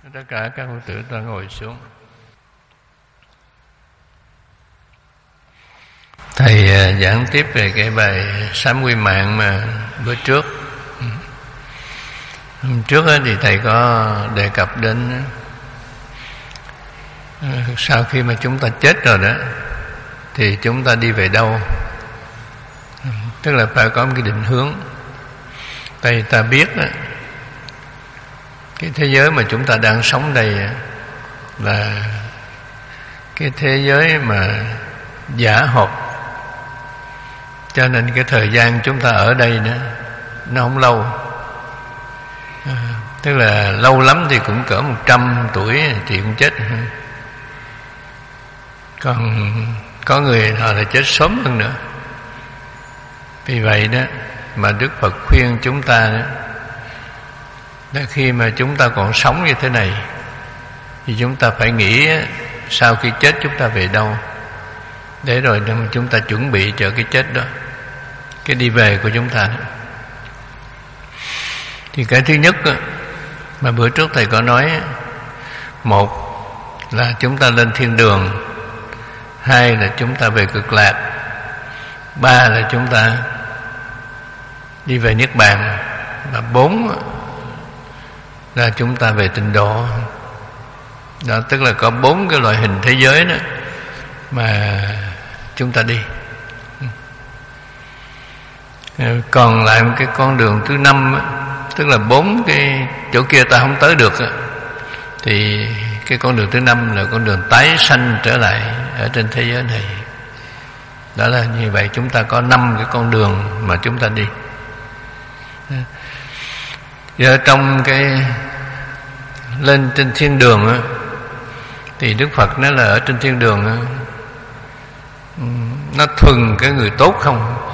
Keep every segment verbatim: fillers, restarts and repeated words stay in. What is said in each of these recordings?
Tất cả các Phật tử ta ngồi xuống. Thầy giảng tiếp về cái bài sám quy mạng mà bữa trước. Hôm trước thì thầy có đề cập đến sau khi mà chúng ta chết rồi đó thì chúng ta đi về đâu. Tức là phải có một cái định hướng. Tại ta biết đó, cái thế giới mà chúng ta đang sống đây là cái thế giới mà giả hợp, cho nên cái thời gian chúng ta ở đây nữa nó không lâu. À, tức là lâu lắm thì cũng cỡ một trăm tuổi thì cũng chết. Còn có người họ là chết sớm hơn nữa. Vì vậy đó mà Đức Phật khuyên chúng ta đó, là khi mà chúng ta còn sống như thế này thì chúng ta phải nghĩ sau khi chết chúng ta về đâu, để rồi chúng ta chuẩn bị cho cái chết đó, cái đi về của chúng ta đó. Thì cái thứ nhất đó, mà bữa trước thầy có nói, một là chúng ta lên thiên đường, hai là chúng ta về cực lạc, ba là chúng ta đi về niết bàn, và bốn là chúng ta về tịnh độ. Đó, tức là có bốn cái loại hình thế giới đó mà chúng ta đi. Còn lại một cái con đường thứ năm, tức là bốn cái chỗ kia ta không tới được, thì cái con đường thứ năm là con đường tái sanh trở lại ở trên thế giới này. Đó là như vậy, chúng ta có năm cái con đường mà chúng ta đi. Giờ trong cái lên trên thiên đường á, thì Đức Phật nói là ở trên thiên đường á, nó thuần cái người tốt không.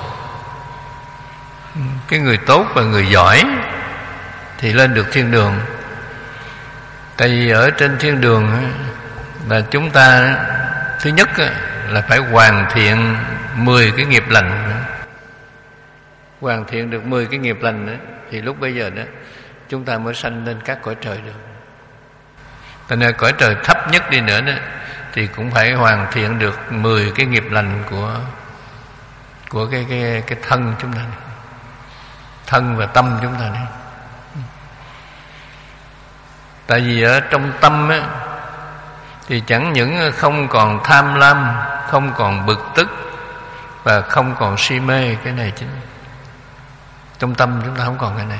Cái người tốt và người giỏi thì lên được thiên đường. Tại vì ở trên thiên đường á, là chúng ta thứ nhất á, là phải hoàn thiện mười cái nghiệp lành. Hoàn thiện được mười cái nghiệp lành đó, thì lúc bây giờ đó chúng ta mới sanh lên các cõi trời được. Tại nên cõi trời thấp nhất đi nữa đó thì cũng phải hoàn thiện được mười cái nghiệp lành của của cái cái cái thân chúng ta này. Thân và tâm chúng ta này. Tại vì ở trong tâm á, thì chẳng những không còn tham lam, không còn bực tức và không còn si mê. Cái này chính trong tâm chúng ta không còn cái này.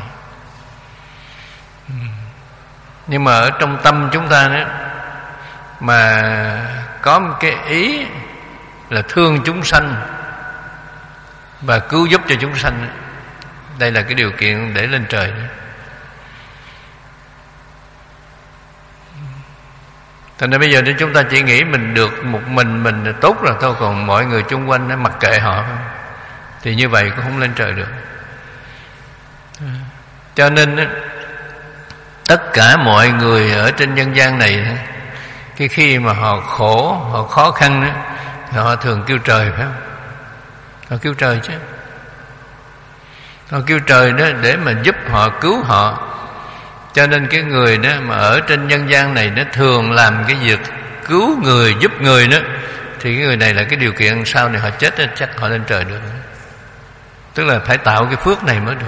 Nhưng mà ở trong tâm chúng ta đó mà có một cái ý là thương chúng sanh và cứu giúp cho chúng sanh, đây là cái điều kiện để lên trời đó. Thành ra bây giờ nếu chúng ta chỉ nghĩ mình được một mình mình là tốt rồi thôi, còn mọi người chung quanh nó mặc kệ họ, thì như vậy cũng không lên trời được. Cho nên tất cả mọi người ở trên nhân gian này, cái khi mà họ khổ, họ khó khăn đó, thì họ thường kêu trời, phải không? Họ kêu trời chứ. Họ kêu trời đó để mà giúp họ, cứu họ. Cho nên cái người đó mà ở trên nhân gian này nó thường làm cái việc cứu người, giúp người đó, thì cái người này là cái điều kiện sau này họ chết đó, chắc họ lên trời được. Tức là phải tạo cái phước này mới được.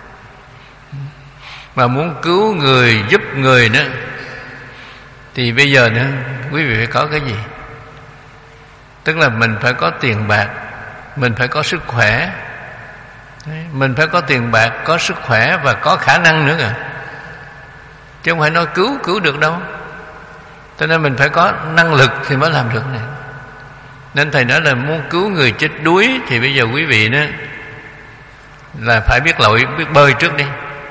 Mà muốn cứu người, giúp người đó, thì bây giờ nữa quý vị phải có cái gì? Tức là mình phải có tiền bạc, mình phải có sức khỏe. Mình phải có tiền bạc, có sức khỏe và có khả năng nữa kìa. Chứ không phải nói cứu, cứu được đâu. Cho nên mình phải có năng lực thì mới làm được này. Nên thầy nói là muốn cứu người chết đuối thì bây giờ quý vị đó là phải biết lội, biết bơi trước đi,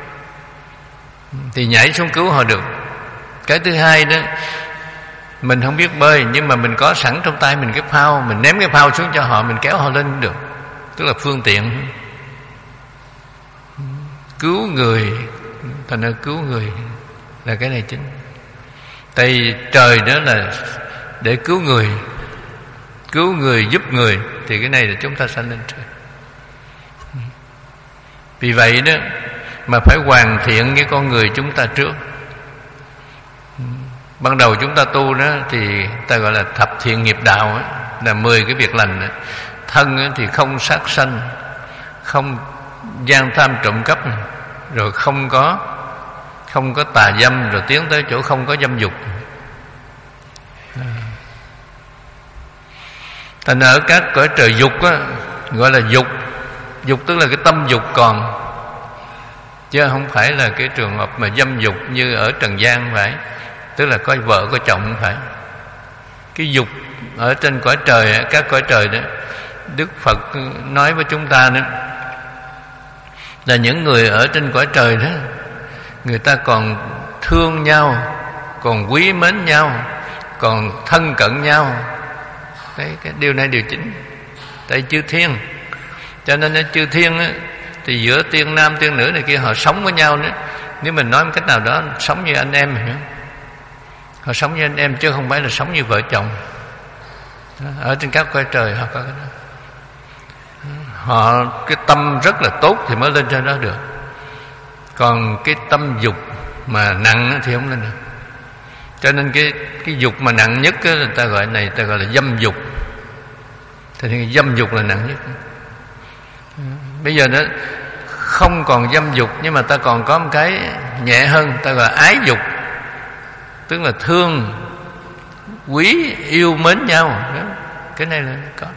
thì nhảy xuống cứu họ được. Cái thứ hai đó, mình không biết bơi nhưng mà mình có sẵn trong tay mình cái phao, mình ném cái phao xuống cho họ, mình kéo họ lên được. Tức là phương tiện cứu người. Thành ra cứu người là cái này chính. Tại vì trời đó là để cứu người, cứu người, giúp người, thì cái này là chúng ta sanh lên trời. Vì vậy đó mà phải hoàn thiện cái con người chúng ta trước. Ban đầu chúng ta tu đó thì ta gọi là thập thiện nghiệp đạo đó, là mười cái việc lành đó. Thân thì không sát sanh, không gian tham trộm cắp, rồi không có không có tà dâm, rồi tiến tới chỗ không có dâm dục. Thành ở các cõi trời dục á, gọi là dục. Dục tức là cái tâm dục còn, chứ không phải là cái trường hợp mà dâm dục như ở trần gian phải. Tức là có vợ có chồng không phải. Cái dục ở trên cõi trời, các cõi trời đó, Đức Phật nói với chúng ta nữa, là những người ở trên cõi trời đó, người ta còn thương nhau, còn quý mến nhau, còn thân cận nhau. Đấy, cái điều này điều chính. Tại chư thiên, cho nên chư thiên á, thì giữa tiên nam tiên nữ này kia họ sống với nhau nữa. Nếu mình nói một cách nào đó, sống như anh em nữa. Họ sống như anh em chứ không phải là sống như vợ chồng. Ở trên các cõi trời họ có cái đó. Họ cái tâm rất là tốt thì mới lên trên đó được. Còn cái tâm dục mà nặng thì không lên được. Cho nên cái cái dục mà nặng nhất á, người ta gọi này ta gọi là dâm dục. Thì dâm dục là nặng nhất. Bây giờ đó không còn dâm dục, nhưng mà ta còn có một cái nhẹ hơn, ta gọi là ái dục. Tức là thương, quý, yêu mến nhau đó. Cái này là có.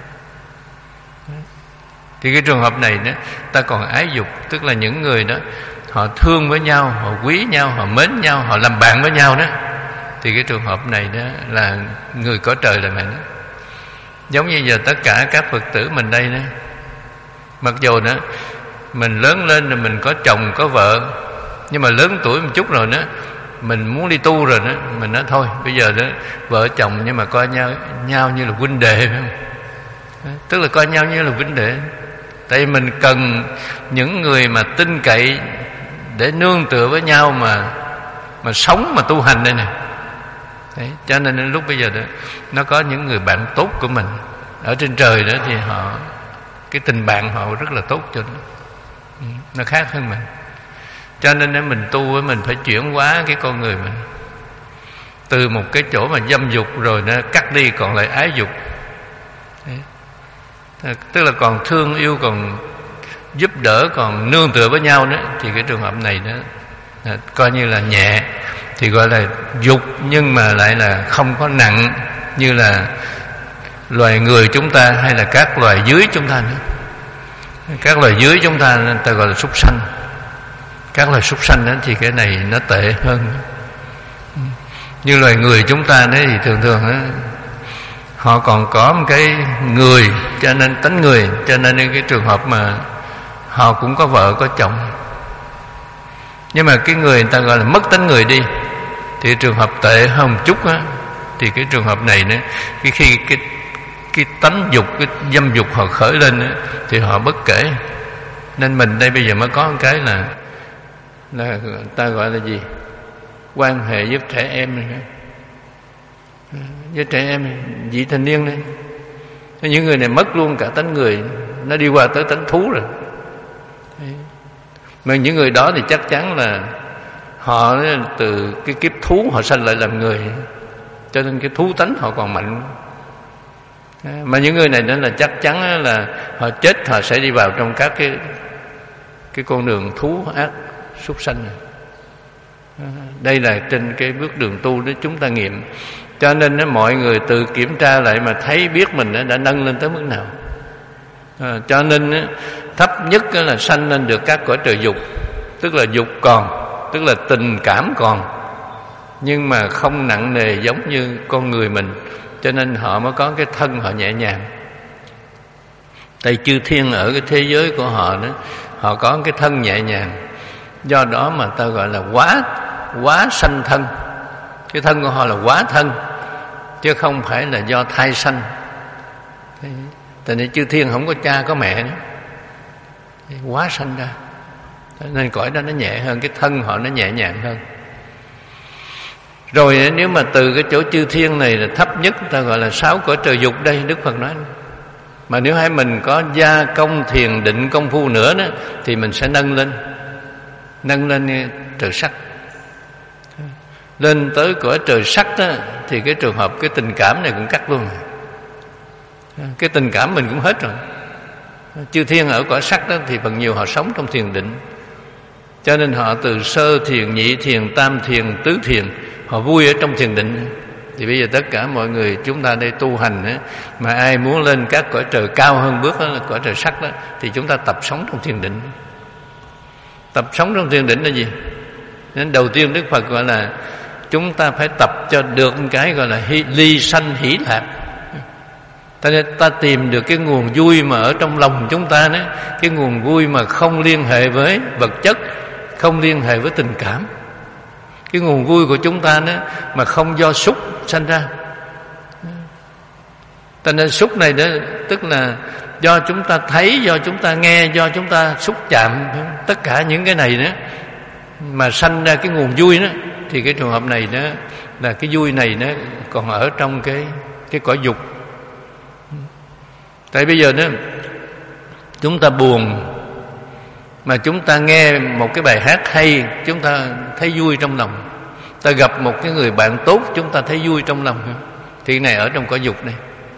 Thì cái trường hợp này đó, ta còn ái dục. Tức là những người đó họ thương với nhau, họ quý nhau, họ mến nhau, họ làm bạn với nhau đó. Thì cái trường hợp này đó là người cõi trời là vậy đó. Giống như giờ tất cả các Phật tử mình đây đó, mặc dù đó mình lớn lên rồi mình có chồng có vợ, nhưng mà lớn tuổi một chút rồi đó, mình muốn đi tu rồi đó, mình nói thôi bây giờ đó vợ chồng nhưng mà coi nhau nhau như là huynh đệ, phải không? Tức là coi nhau như là huynh đệ. Tại vì mình cần những người mà tin cậy để nương tựa với nhau mà mà sống mà tu hành đây nè. Đấy, cho nên lúc bây giờ đó nó có những người bạn tốt của mình ở trên trời đó, thì họ cái tình bạn họ rất là tốt cho nó, nó khác hơn mình. Cho nên nếu mình tu với mình phải chuyển hóa cái con người mình từ một cái chỗ mà dâm dục rồi nó cắt đi còn lại ái dục. Đấy. Tức là còn thương yêu, còn giúp đỡ, còn nương tựa với nhau nữa. Thì cái trường hợp này đó coi như là nhẹ, thì gọi là dục, nhưng mà lại là không có nặng như là loài người chúng ta hay là các loài dưới chúng ta nữa. Các loài dưới chúng ta người ta gọi là súc sanh. Các loài súc sanh đó thì cái này nó tệ hơn. Như loài người chúng ta đấy thì thường thường đó, họ còn có một cái người, cho nên tánh người, cho nên cái trường hợp mà họ cũng có vợ có chồng. Nhưng mà cái người người ta gọi là mất tánh người đi, thì trường hợp tệ hơn một chút á, thì cái trường hợp này nữa, cái khi cái cái tánh dục, cái dâm dục họ khởi lên á, thì họ bất kể. Nên mình đây bây giờ mới có một cái là là ta gọi là gì, quan hệ với trẻ em này, với trẻ em vị thành niên này. Những người này mất luôn cả tánh người, nó đi qua tới tánh thú rồi. Mà những người đó thì chắc chắn là họ từ cái kiếp thú họ sanh lại làm người, cho nên cái thú tánh họ còn mạnh. Mà những người này đó là chắc chắn là họ chết, họ sẽ đi vào trong các cái cái con đường thú ác súc sanh này. Đây là trên cái bước đường tu đó chúng ta nghiệm. Cho nên đó, mọi người tự kiểm tra lại mà thấy biết mình đã nâng lên tới mức nào. À, cho nên đó, thấp nhất là sanh lên được các cõi trời dục. Tức là dục còn, tức là tình cảm còn, nhưng mà không nặng nề giống như con người mình. Cho nên họ mới có cái thân họ nhẹ nhàng. Tại chư thiên ở cái thế giới của họ đó, họ có cái thân nhẹ nhàng. Do đó mà ta gọi là quá quá sanh thân. Cái thân của họ là quá thân, chứ không phải là do thai sanh. Tại nên chư thiên không có cha có mẹ nữa, quá sanh ra. Nên cõi đó nó nhẹ hơn, cái thân họ nó nhẹ nhàng hơn. Rồi nếu mà từ cái chỗ chư thiên này là thấp nhất, ta gọi là sáu cõi trời dục đây, Đức Phật nói. Mà nếu hai mình có gia công thiền định công phu nữa đó, thì mình sẽ nâng lên, nâng lên trời sắc. lên tới cõi trời sắc đó, thì cái trường hợp cái tình cảm này cũng cắt luôn. Cái tình cảm mình cũng hết rồi. Chư thiên ở cõi sắc đó thì phần nhiều họ sống trong thiền định, cho nên họ từ sơ thiền, nhị thiền, tam thiền, tứ thiền, họ vui ở trong thiền định. Thì bây giờ tất cả mọi người chúng ta đây tu hành đó, mà ai muốn lên các cõi trời cao hơn bước đó là cõi trời sắc đó, thì chúng ta tập sống trong thiền định. Tập sống trong thiền định là gì? Nên đầu tiên Đức Phật gọi là chúng ta phải tập cho được cái gọi là ly sanh hỷ lạc. Ta nên ta tìm được cái nguồn vui mà ở trong lòng chúng ta đó, cái nguồn vui mà không liên hệ với vật chất, không liên hệ với tình cảm. Cái nguồn vui của chúng ta đó mà không do xúc sanh ra. Ta nên xúc này đó tức là do chúng ta thấy, do chúng ta nghe, do chúng ta xúc chạm, tất cả những cái này đó mà sanh ra cái nguồn vui đó, thì cái trường hợp này đó là cái vui này nó còn ở trong cái cái cõi dục. Tại bây giờ đó chúng ta buồn mà chúng ta nghe một cái bài hát hay, chúng ta thấy vui trong lòng. Ta gặp một cái người bạn tốt, chúng ta thấy vui trong lòng. Thì cái này ở trong cõi dục này.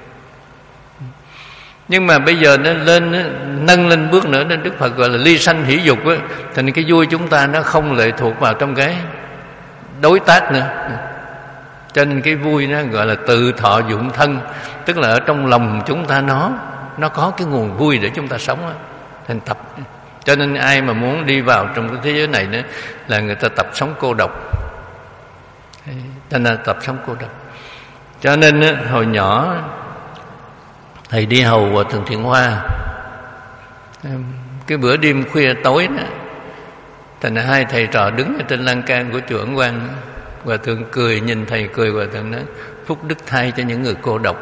Nhưng mà bây giờ nó lên, nó nâng lên bước nữa, nên Đức Phật gọi là ly sanh hỷ dục á, thành cái vui chúng ta nó không lệ thuộc vào trong cái đối tác nữa. Cho nên cái vui nó gọi là tự thọ dụng thân, tức là ở trong lòng chúng ta nó nó có cái nguồn vui để chúng ta sống á, thành tập. Cho nên ai mà muốn đi vào trong cái thế giới này nữa là người ta tập sống cô độc. Cho nên tập sống cô độc. Cho nên hồi nhỏ thầy đi hầu Hòa Thượng Thiện Hoa, cái bữa đêm khuya tối đó, thành ra hai thầy trò đứng ở trên lan can của chùa Ấn Quang. Hòa Thượng cười, nhìn thầy cười, Hòa Thượng nói: phúc đức thay cho những người cô độc.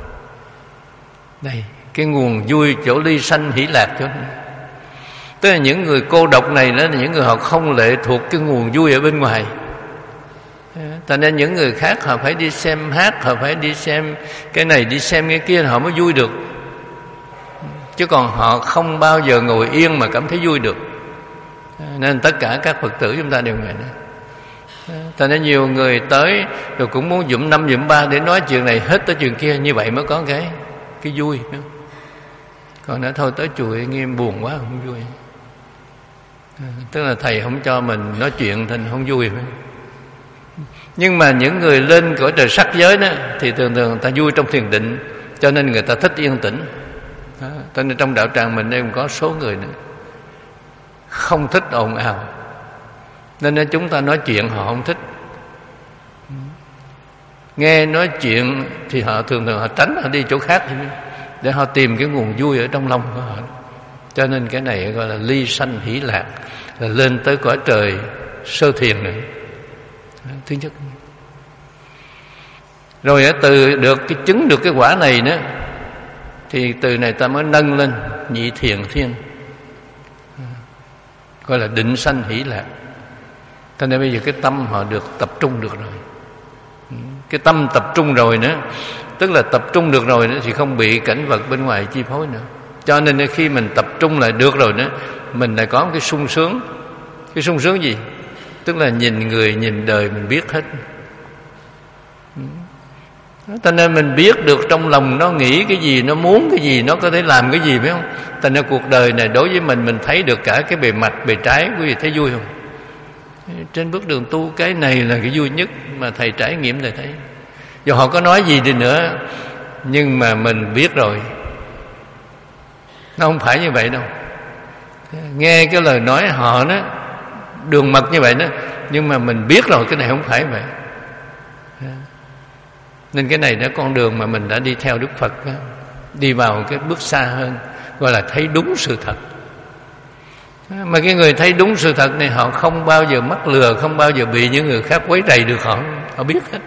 Đây, cái nguồn vui chỗ ly sanh hỷ lạc chỗ này. Tức là những người cô độc này đó là những người họ không lệ thuộc cái nguồn vui ở bên ngoài. Thành ra những người khác họ phải đi xem hát, họ phải đi xem cái này, đi xem cái kia, họ mới vui được. Chứ còn họ không bao giờ ngồi yên mà cảm thấy vui được. Nên tất cả các Phật tử chúng ta đều vậy đó. Thành ra nhiều người tới rồi cũng muốn dụm năm dụm ba để nói chuyện này hết tới chuyện kia, như vậy mới có cái cái vui. Còn nói thôi tới chùa nghiêm buồn quá không vui. Tức là thầy không cho mình nói chuyện thành không vui. Nhưng mà những người lên cõi trời sắc giới đó thì thường thường người ta vui trong thiền định, cho nên người ta thích yên tĩnh. Đó. Cho nên trong đạo tràng mình đây cũng có số người nữa không thích ồn ào, nên chúng ta nói chuyện họ không thích. Nghe nói chuyện thì họ thường thường họ tránh, họ đi chỗ khác để họ tìm cái nguồn vui ở trong lòng của họ. Cho nên cái này gọi là ly sanh hỷ lạc, là lên tới cõi trời sơ thiền nữa. Thứ nhất. Rồi từ được cái chứng được cái quả này nữa, thì từ này ta mới nâng lên nhị thiền thiên, gọi là định sanh hỷ lạc. Cho nên bây giờ cái tâm họ được tập trung được rồi. Cái tâm tập trung rồi nữa, tức là tập trung được rồi nữa thì không bị cảnh vật bên ngoài chi phối nữa. Cho nên khi mình tập trung lại được rồi nữa, mình lại có cái sung sướng. Cái sung sướng gì? Tức là nhìn người, nhìn đời mình biết hết. Cho nên mình biết được trong lòng nó nghĩ cái gì, nó muốn cái gì, nó có thể làm cái gì, phải không? Cho nên cuộc đời này đối với mình, mình thấy được cả cái bề mặt, bề trái. Quý vị thấy vui không? Trên bước đường tu, cái này là cái vui nhất mà thầy trải nghiệm thầy thấy. Dù họ có nói gì đi nữa, nhưng mà mình biết rồi, nó không phải như vậy đâu. Nghe cái lời nói họ đó đường mật như vậy đó, nhưng mà mình biết rồi cái này không phải vậy. Nên cái này là con đường mà mình đã đi theo Đức Phật đó, đi vào cái bước xa hơn, gọi là thấy đúng sự thật. Mà cái người thấy đúng sự thật này, họ không bao giờ mắc lừa, không bao giờ bị những người khác quấy rầy được họ. Họ biết hết.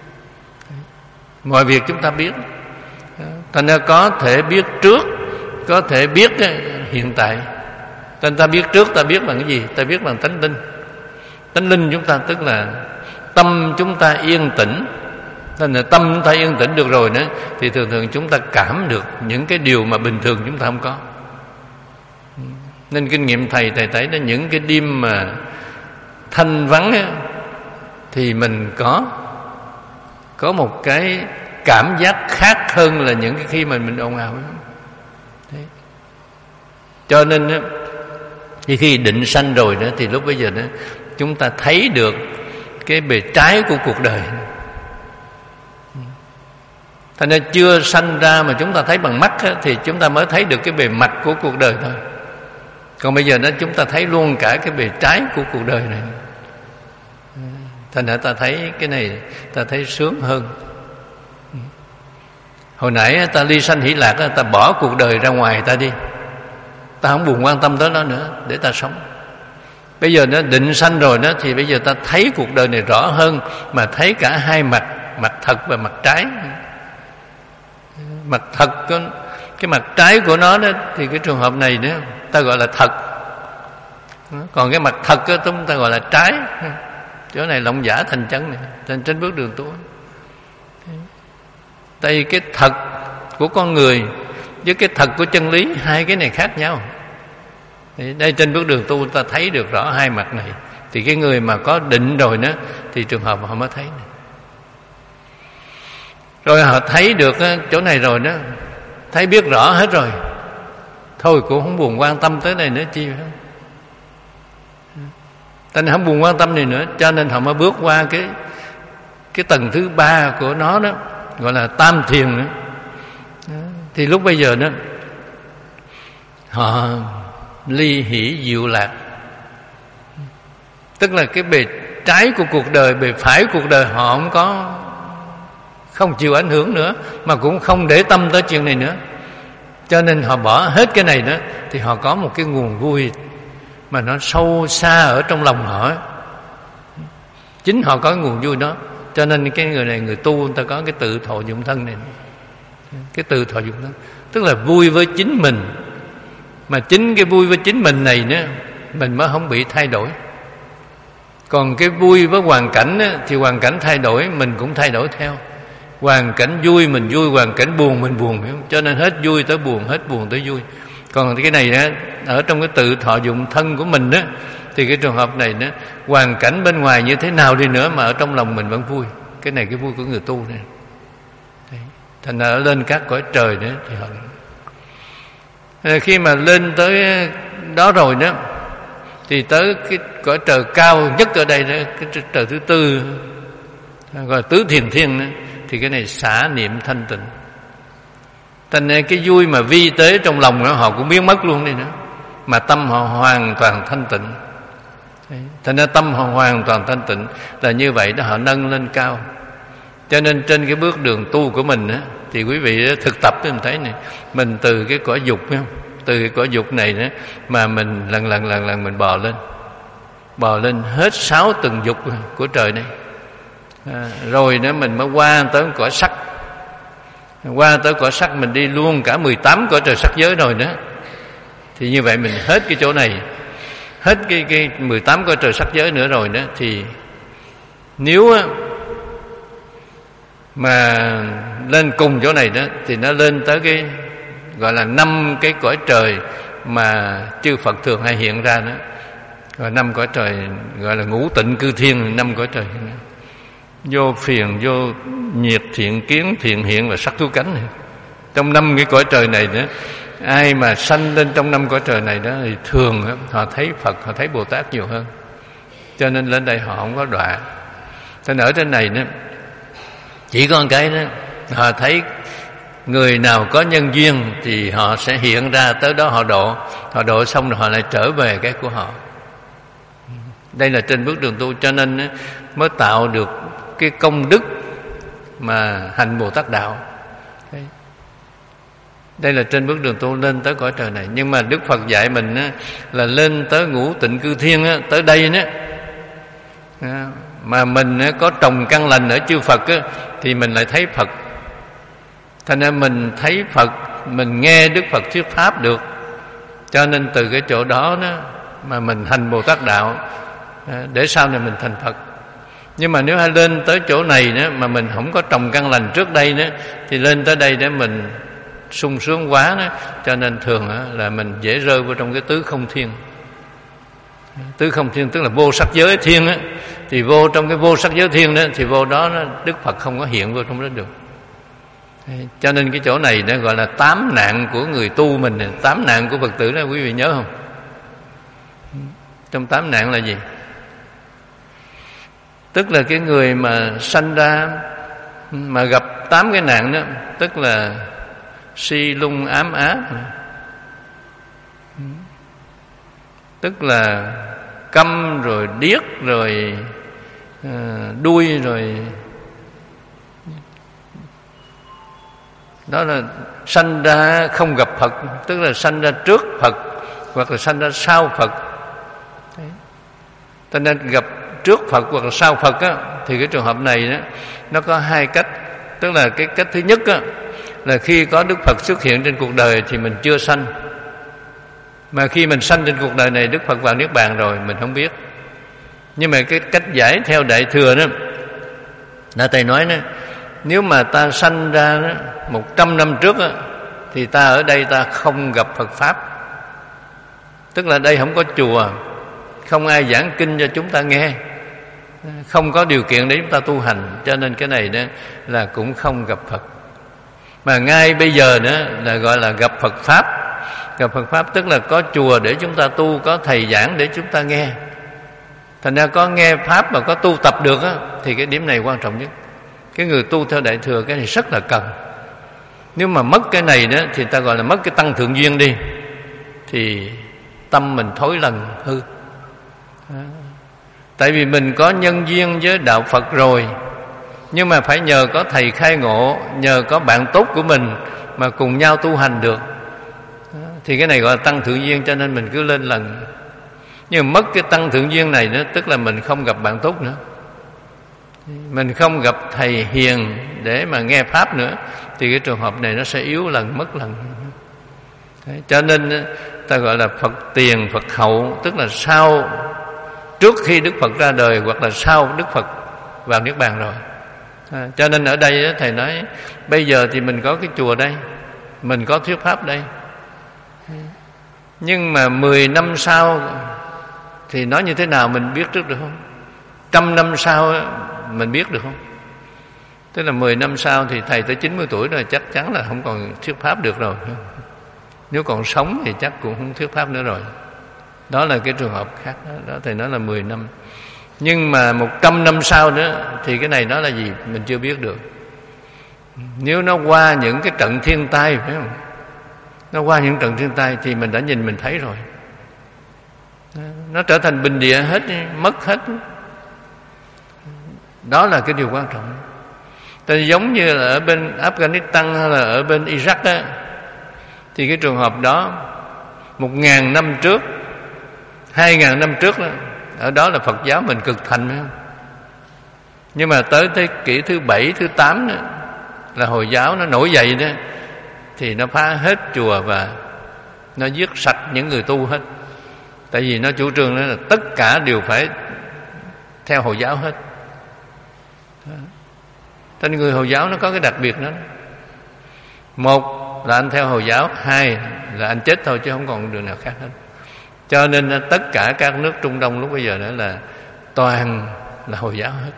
Mọi việc chúng ta biết. Thành ra có thể biết trước, có thể biết hiện tại. Thành ta biết trước, ta biết bằng cái gì? Ta biết bằng tánh linh. Tánh linh chúng ta tức là tâm chúng ta yên tĩnh. Nên là tâm chúng ta yên tĩnh được rồi nữa, thì thường thường chúng ta cảm được những cái điều mà bình thường chúng ta không có. Nên kinh nghiệm thầy thầy thấy đó, những cái đêm mà thanh vắng á, thì mình có có một cái cảm giác khác hơn là những cái khi mà mình ồn ào. Thế. Cho nên á, khi khi định sanh rồi đó thì lúc bây giờ đó chúng ta thấy được cái bề trái của cuộc đời. Thành ra chưa sanh ra mà chúng ta thấy bằng mắt á, thì chúng ta mới thấy được cái bề mặt của cuộc đời thôi. Còn bây giờ đó chúng ta thấy luôn cả cái bề trái của cuộc đời này. Thành ra ta thấy cái này, ta thấy sướng hơn. Hồi nãy ta ly sanh hỷ lạc, ta bỏ cuộc đời ra ngoài ta đi, ta không buồn quan tâm tới nó nữa để ta sống. Bây giờ nó định sanh rồi đó thì bây giờ ta thấy cuộc đời này rõ hơn, mà thấy cả hai mặt, mặt thật và mặt trái. Mặt thật, cái mặt trái của nó đó thì cái trường hợp này đó ta gọi là thật, còn cái mặt thật đó chúng ta gọi là trái. Chỗ này lộng giả thành chân này, trên trên bước đường tu. Đây cái thật của con người với cái thật của chân lý, hai cái này khác nhau. Đây trên bước đường tu ta thấy được rõ hai mặt này. Thì cái người mà có định rồi đó thì trường hợp họ mới thấy này. Rồi họ thấy được chỗ này rồi đó, thấy biết rõ hết rồi, thôi cũng không buồn quan tâm tới này nữa chi. Ta không buồn quan tâm này nữa, cho nên họ mới bước qua cái cái tầng thứ ba của nó đó, gọi là tam thiền nữa. Thì lúc bây giờ đó họ ly hỷ diệu lạc, tức là cái bề trái của cuộc đời, bề phải cuộc đời họ không có, không chịu ảnh hưởng nữa, mà cũng không để tâm tới chuyện này nữa. Cho nên họ bỏ hết cái này đó, thì họ có một cái nguồn vui mà nó sâu xa ở trong lòng họ. Chính họ có cái nguồn vui đó. Cho nên cái người này, người tu, người ta có cái tự thọ dụng thân này. Cái tự thọ dụng thân tức là vui với chính mình. Mà chính cái vui với chính mình này nữa, mình mới không bị thay đổi. Còn cái vui với hoàn cảnh á, thì hoàn cảnh thay đổi mình cũng thay đổi theo. Hoàn cảnh vui mình vui, hoàn cảnh buồn mình buồn, hiểu không? Cho nên hết vui tới buồn, hết buồn tới vui. Còn cái này á, ở trong cái tự thọ dụng thân của mình á, thì cái trường hợp này đó, hoàn cảnh bên ngoài như thế nào đi nữa mà ở trong lòng mình vẫn vui. Cái này cái vui của người tu này. Đấy. Thành ra lên các cõi trời nữa thì họ, khi mà lên tới đó rồi đó thì tới cái cõi trời cao nhất ở đây đó, cái trời thứ tư gọi là tứ thiền thiên đó, thì cái này xả niệm thanh tịnh. Thành ra cái vui mà vi tế trong lòng đó, họ cũng biến mất luôn đi nữa, mà tâm họ hoàn toàn thanh tịnh. Thành ra tâm họ hoàn toàn thanh tịnh là như vậy đó, họ nâng lên cao. Cho nên trên cái bước đường tu của mình á, thì quý vị đó, thực tập thì mình thấy này, mình từ cái cõi dục không? Từ cái cõi dục này đó mà mình lần lần lần lần mình bò lên, bò lên hết sáu tầng dục của trời này. À, rồi nữa mình mới qua tới cõi sắc, qua tới cõi sắc mình đi luôn cả mười tám cõi trời sắc giới rồi nữa. Thì như vậy mình hết cái chỗ này, hết cái cái mười tám cõi trời sắc giới nữa rồi đó, thì nếu á, mà lên cùng chỗ này đó thì nó lên tới cái gọi là năm cái cõi trời mà chư Phật thường hay hiện ra đó. Rồi năm cõi trời gọi là ngũ tịnh cư thiên, năm cõi trời vô phiền, vô nhiệt, thiện kiến, thiện hiện và sắc thú cánh này. Trong năm cái cõi trời này đó, ai mà sanh lên trong năm cõi trời này đó thì thường đó, họ thấy Phật, họ thấy Bồ Tát nhiều hơn. Cho nên lên đây họ không có đọa. Nên ở trên này đó chỉ có một cái đó, họ thấy người nào có nhân duyên thì họ sẽ hiện ra tới đó họ độ. Họ độ xong rồi họ lại trở về cái của họ. Đây là trên bước đường tu, cho nên mới tạo được cái công đức mà hành Bồ Tát đạo. Đây là trên bước đường tu lên tới cõi trời này. Nhưng mà Đức Phật dạy mình á, là lên tới ngũ tịnh cư thiên á, tới đây đó, mà mình á, có trồng căn lành ở chư Phật á, thì mình lại thấy Phật. Thành ra mình thấy Phật, mình nghe Đức Phật thuyết pháp được. Cho nên từ cái chỗ đó đó mà mình hành Bồ Tát đạo, để sau này mình thành Phật. Nhưng mà nếu hay lên tới chỗ này đó mà mình không có trồng căn lành trước đây đó, thì lên tới đây để mình sung sướng quá đó, cho nên thường đó, là mình dễ rơi vào trong cái tứ không thiên. Tứ không thiên tức là vô sắc giới thiên á, thì vô trong cái vô sắc giới thiên đó, thì vô đó nó, Đức Phật không có hiện vô trong đó được. Cho nên cái chỗ này nó gọi là tám nạn của người tu mình. Tám nạn của Phật tử đó quý vị nhớ không? Trong tám nạn là gì? Tức là cái người mà sanh ra mà gặp tám cái nạn đó, tức là si lung ám áp, tức là câm rồi điếc rồi uh, đuôi rồi, đó là sanh ra không gặp Phật, tức là sanh ra trước Phật hoặc là sanh ra sau Phật. Cho nên gặp trước Phật hoặc là sau Phật á, thì cái trường hợp này đó, nó có hai cách. Tức là cái cách thứ nhất á, là khi có Đức Phật xuất hiện trên cuộc đời thì mình chưa sanh, mà khi mình sanh trên cuộc đời này Đức Phật vào Niết Bàn rồi mình không biết. Nhưng mà cái cách giải theo Đại Thừa đó là Thầy nói đó, nếu mà ta sanh ra đó, một trăm năm trước đó, thì ta ở đây ta không gặp Phật Pháp. Tức là đây không có chùa, không ai giảng kinh cho chúng ta nghe, không có điều kiện để chúng ta tu hành. Cho nên cái này đó là cũng không gặp Phật. Mà ngay bây giờ nữa là gọi là gặp Phật Pháp. Gặp Phật Pháp tức là có chùa để chúng ta tu, có thầy giảng để chúng ta nghe. Thành ra có nghe Pháp mà có tu tập được á, thì cái điểm này quan trọng nhất. Cái người tu theo Đại Thừa cái này rất là cần. Nếu mà mất cái này đó thì ta gọi là mất cái tăng thượng duyên đi, thì tâm mình thối lần hư. Tại vì mình có nhân duyên với Đạo Phật rồi, nhưng mà phải nhờ có thầy khai ngộ, nhờ có bạn tốt của mình mà cùng nhau tu hành được, thì cái này gọi là tăng thượng duyên. Cho nên mình cứ lên lần. Nhưng mà mất cái tăng thượng duyên này nữa, tức là mình không gặp bạn tốt nữa, mình không gặp thầy hiền để mà nghe Pháp nữa, thì cái trường hợp này nó sẽ yếu lần, mất lần. Đấy, cho nên ta gọi là Phật tiền, Phật hậu, tức là sau, trước khi Đức Phật ra đời hoặc là sau Đức Phật vào Niết Bàn rồi. À, cho nên ở đây đó, Thầy nói bây giờ thì mình có cái chùa đây, mình có thuyết Pháp đây, nhưng mà mười năm sau thì nói như thế nào mình biết trước được không? Trăm năm sau mình biết được không? Tức là mười năm sau thì Thầy tới chín mươi tuổi rồi, chắc chắn là không còn thuyết Pháp được rồi. Nếu còn sống thì chắc cũng không thuyết Pháp nữa rồi. Đó là cái trường hợp khác đó, đó Thầy nói là mười năm. Nhưng mà một trăm năm sau nữa thì cái này nó là gì mình chưa biết được. Nếu nó qua những cái trận thiên tai, phải không? Nó qua những trận thiên tai thì mình đã nhìn mình thấy rồi. Nó trở thành bình địa hết, mất hết. Đó là cái điều quan trọng. Tại giống như là ở bên Afghanistan hay là ở bên Iraq á, thì cái trường hợp đó một ngàn năm trước, hai ngàn năm trước đó, ở đó là Phật giáo mình cực thành, phải không? Nhưng mà tới thế kỷ thứ bảy, thứ tám đó, là Hồi giáo nó nổi dậy đó, thì nó phá hết chùa và nó giết sạch những người tu hết. Tại vì nó chủ trương đó là tất cả đều phải theo Hồi giáo hết. Tên người Hồi giáo nó có cái đặc biệt đó. Một là anh theo Hồi giáo, hai là anh chết thôi chứ không còn đường nào khác hết. Cho nên tất cả các nước Trung Đông lúc bây giờ đó là toàn là Hồi giáo hết.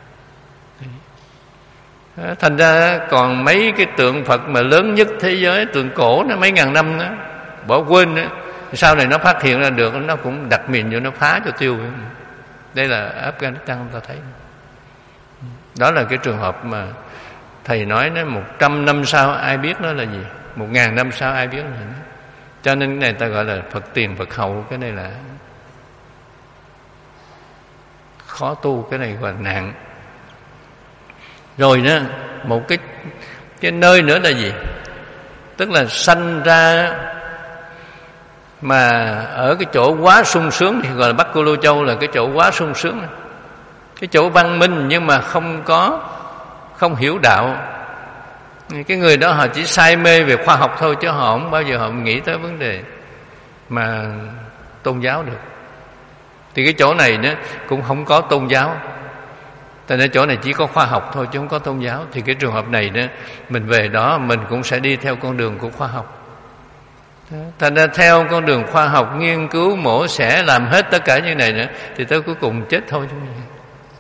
Thành ra còn mấy cái tượng Phật mà lớn nhất thế giới, tượng cổ nó mấy ngàn năm đó, bỏ quên đó. Sau này nó phát hiện ra được, nó cũng đặt miền vô nó phá cho tiêu. Đây là Afghanistan ta thấy. Đó là cái trường hợp mà Thầy nói nó một trăm năm sau ai biết nó là gì, một ngàn năm sau ai biết nó là gì. Cho nên cái này ta gọi là Phật tiền, Phật hậu. Cái này là khó tu, cái này gọi là nạn. Rồi nữa, một cái cái nơi nữa là gì? Tức là sanh ra mà ở cái chỗ quá sung sướng thì gọi là Bắc Cô Lô Châu, là cái chỗ quá sung sướng, cái chỗ văn minh nhưng mà không có không hiểu đạo. Cái người đó họ chỉ say mê về khoa học thôi, chứ họ không bao giờ họ nghĩ tới vấn đề mà tôn giáo được. Thì cái chỗ này đó cũng không có tôn giáo, tại nên chỗ này chỉ có khoa học thôi chứ không có tôn giáo. Thì cái trường hợp này đó, mình về đó mình cũng sẽ đi theo con đường của khoa học. Thành ra theo con đường khoa học, nghiên cứu, mổ xẻ, làm hết tất cả như này nữa, thì tới cuối cùng chết thôi.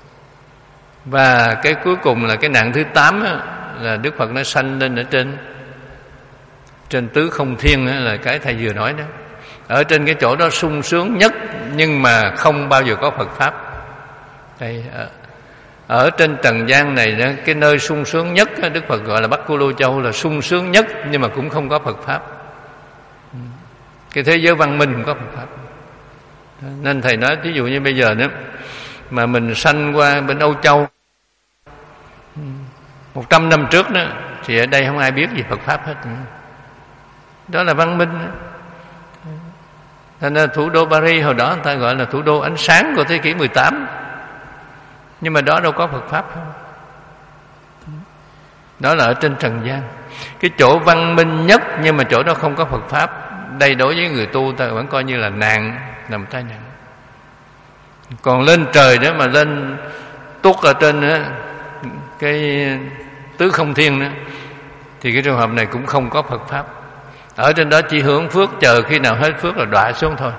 Và cái cuối cùng là cái nạn thứ tám á, là Đức Phật nó sanh lên ở trên trên tứ không thiên á, là cái thầy vừa nói đó. Ở trên cái chỗ đó sung sướng nhất, nhưng mà không bao giờ có Phật pháp. Đây, ở, ở trên trần gian này đó, cái nơi sung sướng nhất á, Đức Phật gọi là Bắc Cô Lô Châu là sung sướng nhất, nhưng mà cũng không có Phật pháp. Cái thế giới văn minh không có Phật pháp. Nên thầy nói ví dụ như bây giờ đó mà mình sanh qua bên Âu Châu một trăm năm trước đó, thì ở đây không ai biết gì Phật pháp hết. Đó là văn minh. Thành ra thủ đô Paris hồi đó người ta gọi là thủ đô ánh sáng của thế kỷ mười tám. Nhưng mà đó đâu có Phật pháp không. Đó là ở trên trần gian, cái chỗ văn minh nhất, nhưng mà chỗ đó không có Phật pháp. Đây đối với người tu ta vẫn coi như là nạn, là một tai nạn. Còn lên trời đó mà lên tuốt ở trên đó, cái tứ không thiên đó, thì cái trường hợp này cũng không có Phật pháp. Ở trên đó chỉ hưởng phước, chờ khi nào hết phước là đọa xuống thôi.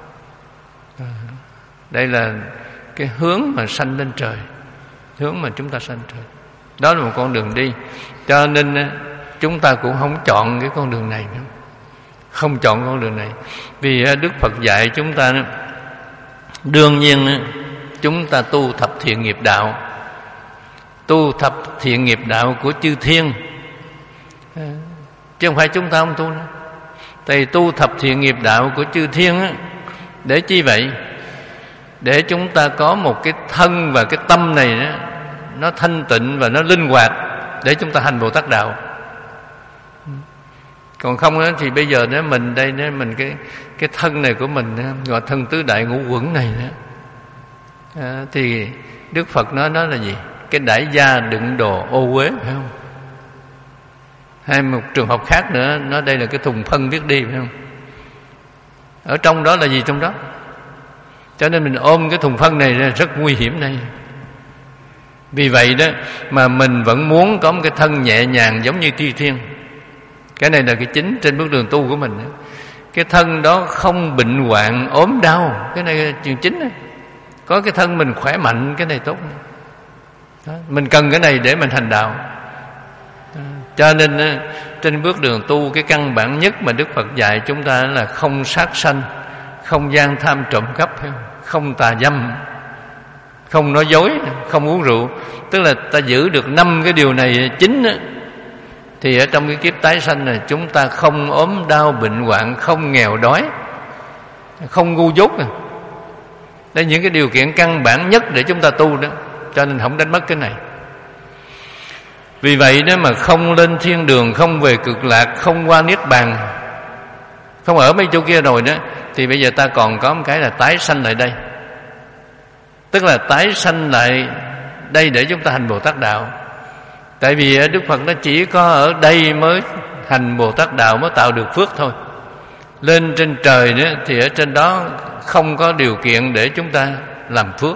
Đây là cái hướng mà sanh lên trời, hướng mà chúng ta sanh trời. Đó là một con đường đi. Cho nên chúng ta cũng không chọn cái con đường này nữa. Không chọn con đường này. Vì Đức Phật dạy chúng ta, đương nhiên chúng ta tu thập thiện nghiệp đạo. Tu thập thiện nghiệp đạo của chư thiên, chứ không phải chúng ta không tu nữa. Tại tu thập thiện nghiệp đạo của chư thiên á, để chi vậy? Để chúng ta có một cái thân và cái tâm này đó, nó thanh tịnh và nó linh hoạt, để chúng ta hành Bồ Tát đạo. Còn không đó, thì bây giờ đó mình đây đó, mình cái cái thân này của mình đó, gọi thân tứ đại ngũ quẩn này đó, à, thì Đức Phật nói nó là gì? Cái đãi gia đựng đồ ô uế, phải không? Hay một trường hợp khác nữa, nó đây là cái thùng phân biết đi, phải không? Ở trong đó là gì trong đó? Cho nên mình ôm cái thùng phân này ra rất nguy hiểm đây. Vì vậy đó mà mình vẫn muốn có một cái thân nhẹ nhàng giống như chư thiên. Cái này là cái chính trên bước đường tu của mình đó. Cái thân đó không bệnh hoạn ốm đau, cái này là chuyện chính đó. Có cái thân mình khỏe mạnh, cái này tốt đó. Mình cần cái này để mình hành đạo. Cho nên trên bước đường tu, cái căn bản nhất mà Đức Phật dạy chúng ta là không sát sanh, không gian tham trộm cắp, không tà dâm, không nói dối, không uống rượu. Tức là ta giữ được năm cái điều này chính đó, thì ở trong cái kiếp tái sanh này chúng ta không ốm đau bệnh hoạn, không nghèo đói, không ngu dốt. Đây là những cái điều kiện căn bản nhất để chúng ta tu đó. Cho nên không đánh mất cái này. Vì vậy đó mà không lên thiên đường, không về cực lạc, không qua niết bàn, không ở mấy chỗ kia rồi đó, thì bây giờ ta còn có một cái là tái sanh lại đây. Tức là tái sanh lại đây để chúng ta hành Bồ Tát đạo. Tại vì Đức Phật nó chỉ có ở đây mới hành Bồ Tát đạo, mới tạo được phước thôi. Lên trên trời nữa thì ở trên đó không có điều kiện để chúng ta làm phước.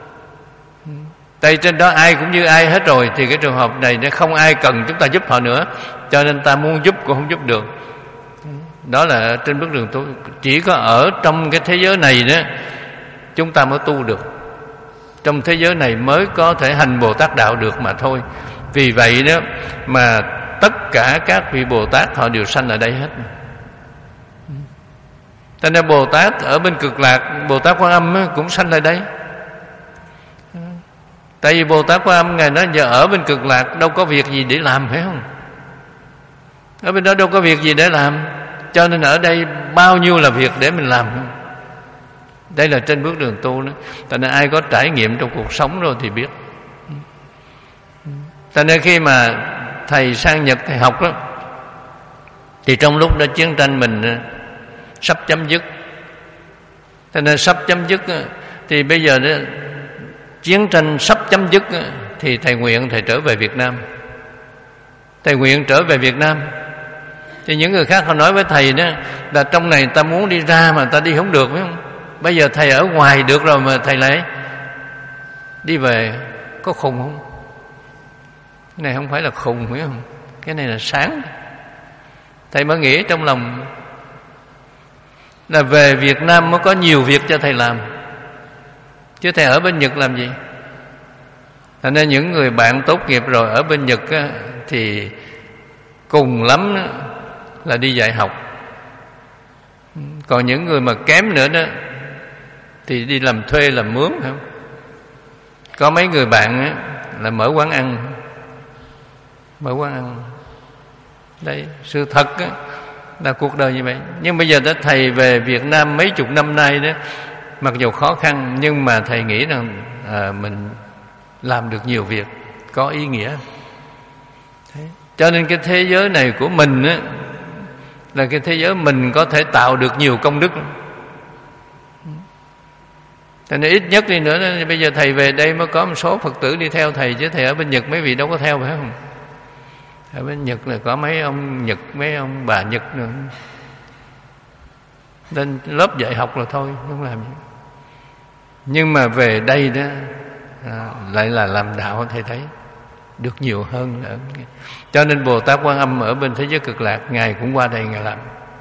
Tại trên đó ai cũng như ai hết rồi, thì cái trường hợp này nó không ai cần chúng ta giúp họ nữa. Cho nên ta muốn giúp cũng không giúp được. Đó là trên bước đường tu. Chỉ có ở trong cái thế giới này đó chúng ta mới tu được. Trong thế giới này mới có thể hành Bồ Tát đạo được mà thôi. Vì vậy đó mà tất cả các vị Bồ Tát họ đều sanh ở đây hết. Cho nên Bồ Tát ở bên cực lạc, Bồ Tát Quan Âm cũng sanh ở đây. Tại vì Bồ Tát Quan Âm Ngài nói giờ ở bên cực lạc đâu có việc gì để làm, phải không? Ở bên đó đâu có việc gì để làm, cho nên ở đây bao nhiêu là việc để mình làm. Đây là trên bước đường tu đó. Cho nên ai có trải nghiệm trong cuộc sống rồi thì biết. Cho nên khi mà thầy sang Nhật thầy học đó, thì trong lúc đó chiến tranh mình sắp chấm dứt. Cho nên sắp chấm dứt thì bây giờ đó, chiến tranh sắp chấm dứt thì thầy nguyện thầy trở về Việt Nam. Thầy nguyện trở về Việt Nam. Thì những người khác họ nói với thầy đó là trong này ta muốn đi ra mà ta đi không được, phải không? Bây giờ thầy ở ngoài được rồi mà thầy lại đi về, có khùng không? Cái này không phải là khùng, phải không? Cái này là sáng. Thầy mới nghĩ trong lòng là về Việt Nam mới có nhiều việc cho thầy làm, chứ thầy ở bên Nhật làm gì? Thành ra những người bạn tốt nghiệp rồi ở bên Nhật á, thì cùng lắm đó là đi dạy học. Còn những người mà kém nữa đó thì đi làm thuê, làm mướn. Không? Có mấy người bạn á, là mở quán ăn, mở quán ăn. Đấy, sự thật á, là cuộc đời như vậy. Nhưng bây giờ đó thầy về Việt Nam mấy chục năm nay đó, mặc dù khó khăn nhưng mà thầy nghĩ rằng à, mình làm được nhiều việc có ý nghĩa. Thế. Cho nên cái thế giới này của mình á, là cái thế giới mình có thể tạo được nhiều công đức. Cho nên ít nhất đi nữa đó, bây giờ thầy về đây mới có một số Phật tử đi theo thầy, chứ thầy ở bên Nhật mấy vị đâu có theo, phải không? Ở bên Nhật là có mấy ông Nhật, mấy ông bà Nhật nữa. Nên lớp dạy học là thôi, không làm gì. Nhưng mà về đây đó à, lại là làm đạo, thầy thấy được nhiều hơn nữa. Cho nên Bồ Tát Quan Âm ở bên thế giới Cực Lạc, Ngài cũng qua đây Ngài làm.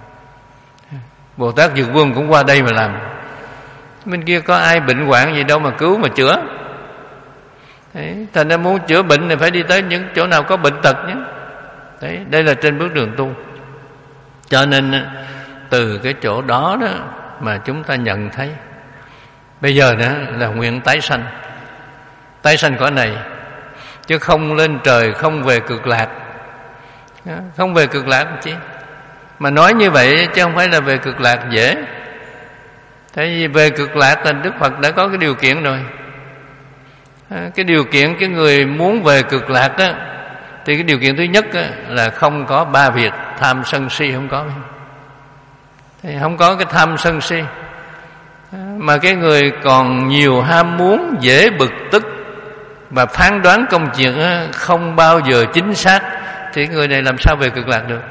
Bồ Tát Dược Vương cũng qua đây mà làm. Bên kia có ai bệnh hoạn gì đâu mà cứu mà chữa. Đấy, thành ra muốn chữa bệnh thì phải đi tới những chỗ nào có bệnh tật nhé. Đấy, đây là trên bước đường tu. Cho nên từ cái chỗ đó đó mà chúng ta nhận thấy bây giờ đó là nguyện tái sanh, tái sanh cõi này, chứ không lên trời, không về Cực Lạc. Không về Cực Lạc chứ. Mà nói như vậy chứ không phải là về Cực Lạc dễ. Tại vì về Cực Lạc là Đức Phật đã có cái điều kiện rồi. Cái điều kiện cái người muốn về Cực Lạc đó, thì cái điều kiện thứ nhất đó là không có ba việc tham sân si, không có. Thì không có cái tham sân si. Mà cái người còn nhiều ham muốn, dễ bực tức và phán đoán công chuyện không bao giờ chính xác, thì người này làm sao về Cực Lạc được?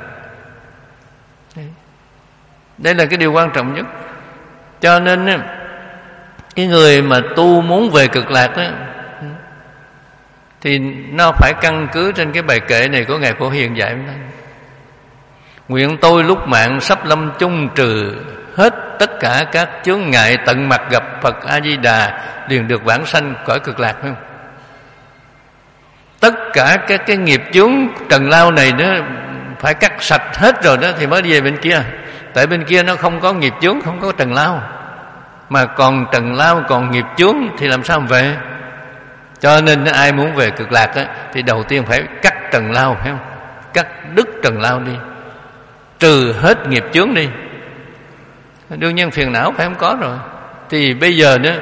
Đây là cái điều quan trọng nhất. Cho nên cái người mà tu muốn về Cực Lạc đó, thì nó phải căn cứ trên cái bài kệ này của Ngài Phổ Hiền dạy. Nguyện tôi lúc mạng sắp lâm chung, trừ hết tất cả các chướng ngại, tận mặt gặp Phật A-di-đà, liền được vãng sanh cõi Cực Lạc. Phải không? Tất cả các cái nghiệp chướng trần lao này nó phải cắt sạch hết rồi đó thì mới đi về bên kia. Tại bên kia nó không có nghiệp chướng, không có trần lao. Mà còn trần lao, còn nghiệp chướng thì làm sao về? Cho nên ai muốn về Cực Lạc á, thì đầu tiên phải cắt trần lao, phải không? Cắt đứt trần lao đi, trừ hết nghiệp chướng đi. Đương nhiên phiền não phải không có rồi. Thì bây giờ nữa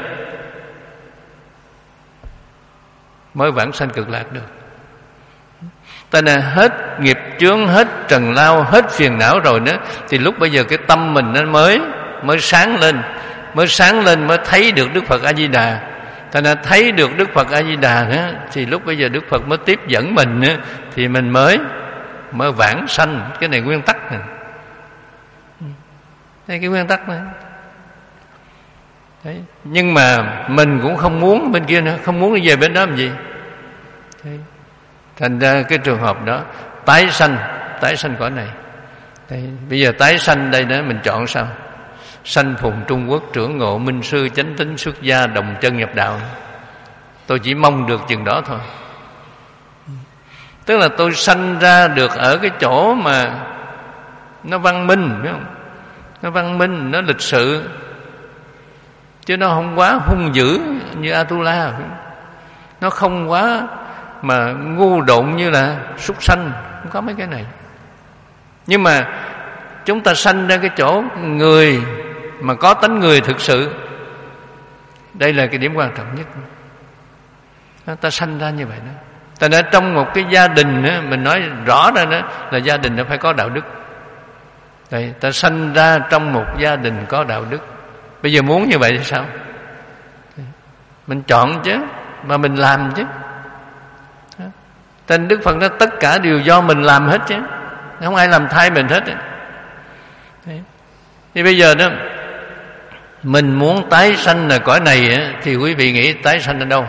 mới vãng sanh Cực Lạc được. Ta là hết nghiệp chướng, hết trần lao, hết phiền não rồi nữa, thì lúc bây giờ cái tâm mình nó mới mới sáng lên, mới sáng lên mới thấy được Đức Phật A Di Đà. Ta là thấy được Đức Phật A Di Đà nữa, thì lúc bây giờ Đức Phật mới tiếp dẫn mình nữa, thì mình mới mới vãng sanh. Cái này nguyên tắc này. Đây cái nguyên tắc này. Đấy. Nhưng mà mình cũng không muốn bên kia nữa, không muốn đi về bên đó làm gì. Đấy. Thành ra cái trường hợp đó tái sanh, tái sanh cõi này. Đấy. Bây giờ tái sanh đây đó mình chọn sao? Sanh phùng Trung Quốc, trưởng ngộ minh sư, chánh tín xuất gia, đồng chân nhập đạo. Tôi chỉ mong được chừng đó thôi. Tức là tôi sanh ra được ở cái chỗ mà nó văn minh, biết không? Nó văn minh, nó lịch sự, chứ nó không quá hung dữ như Atula. Nó không quá mà ngu độn như là súc sanh. Không có mấy cái này. Nhưng mà chúng ta sanh ra cái chỗ người mà có tánh người thực sự. Đây là cái điểm quan trọng nhất. Ta sanh ra như vậy đó. Ta nói trong một cái gia đình đó, mình nói rõ ra đó là gia đình nó phải có đạo đức. Đây, ta sanh ra trong một gia đình có đạo đức. Bây giờ muốn như vậy thì sao? Mình chọn chứ, mà mình làm chứ. Tên Đức Phật nói tất cả đều do mình làm hết chứ, không ai làm thay mình hết. Đấy. Thì bây giờ đó mình muốn tái sanh ở cõi này thì quý vị nghĩ tái sanh ở đâu?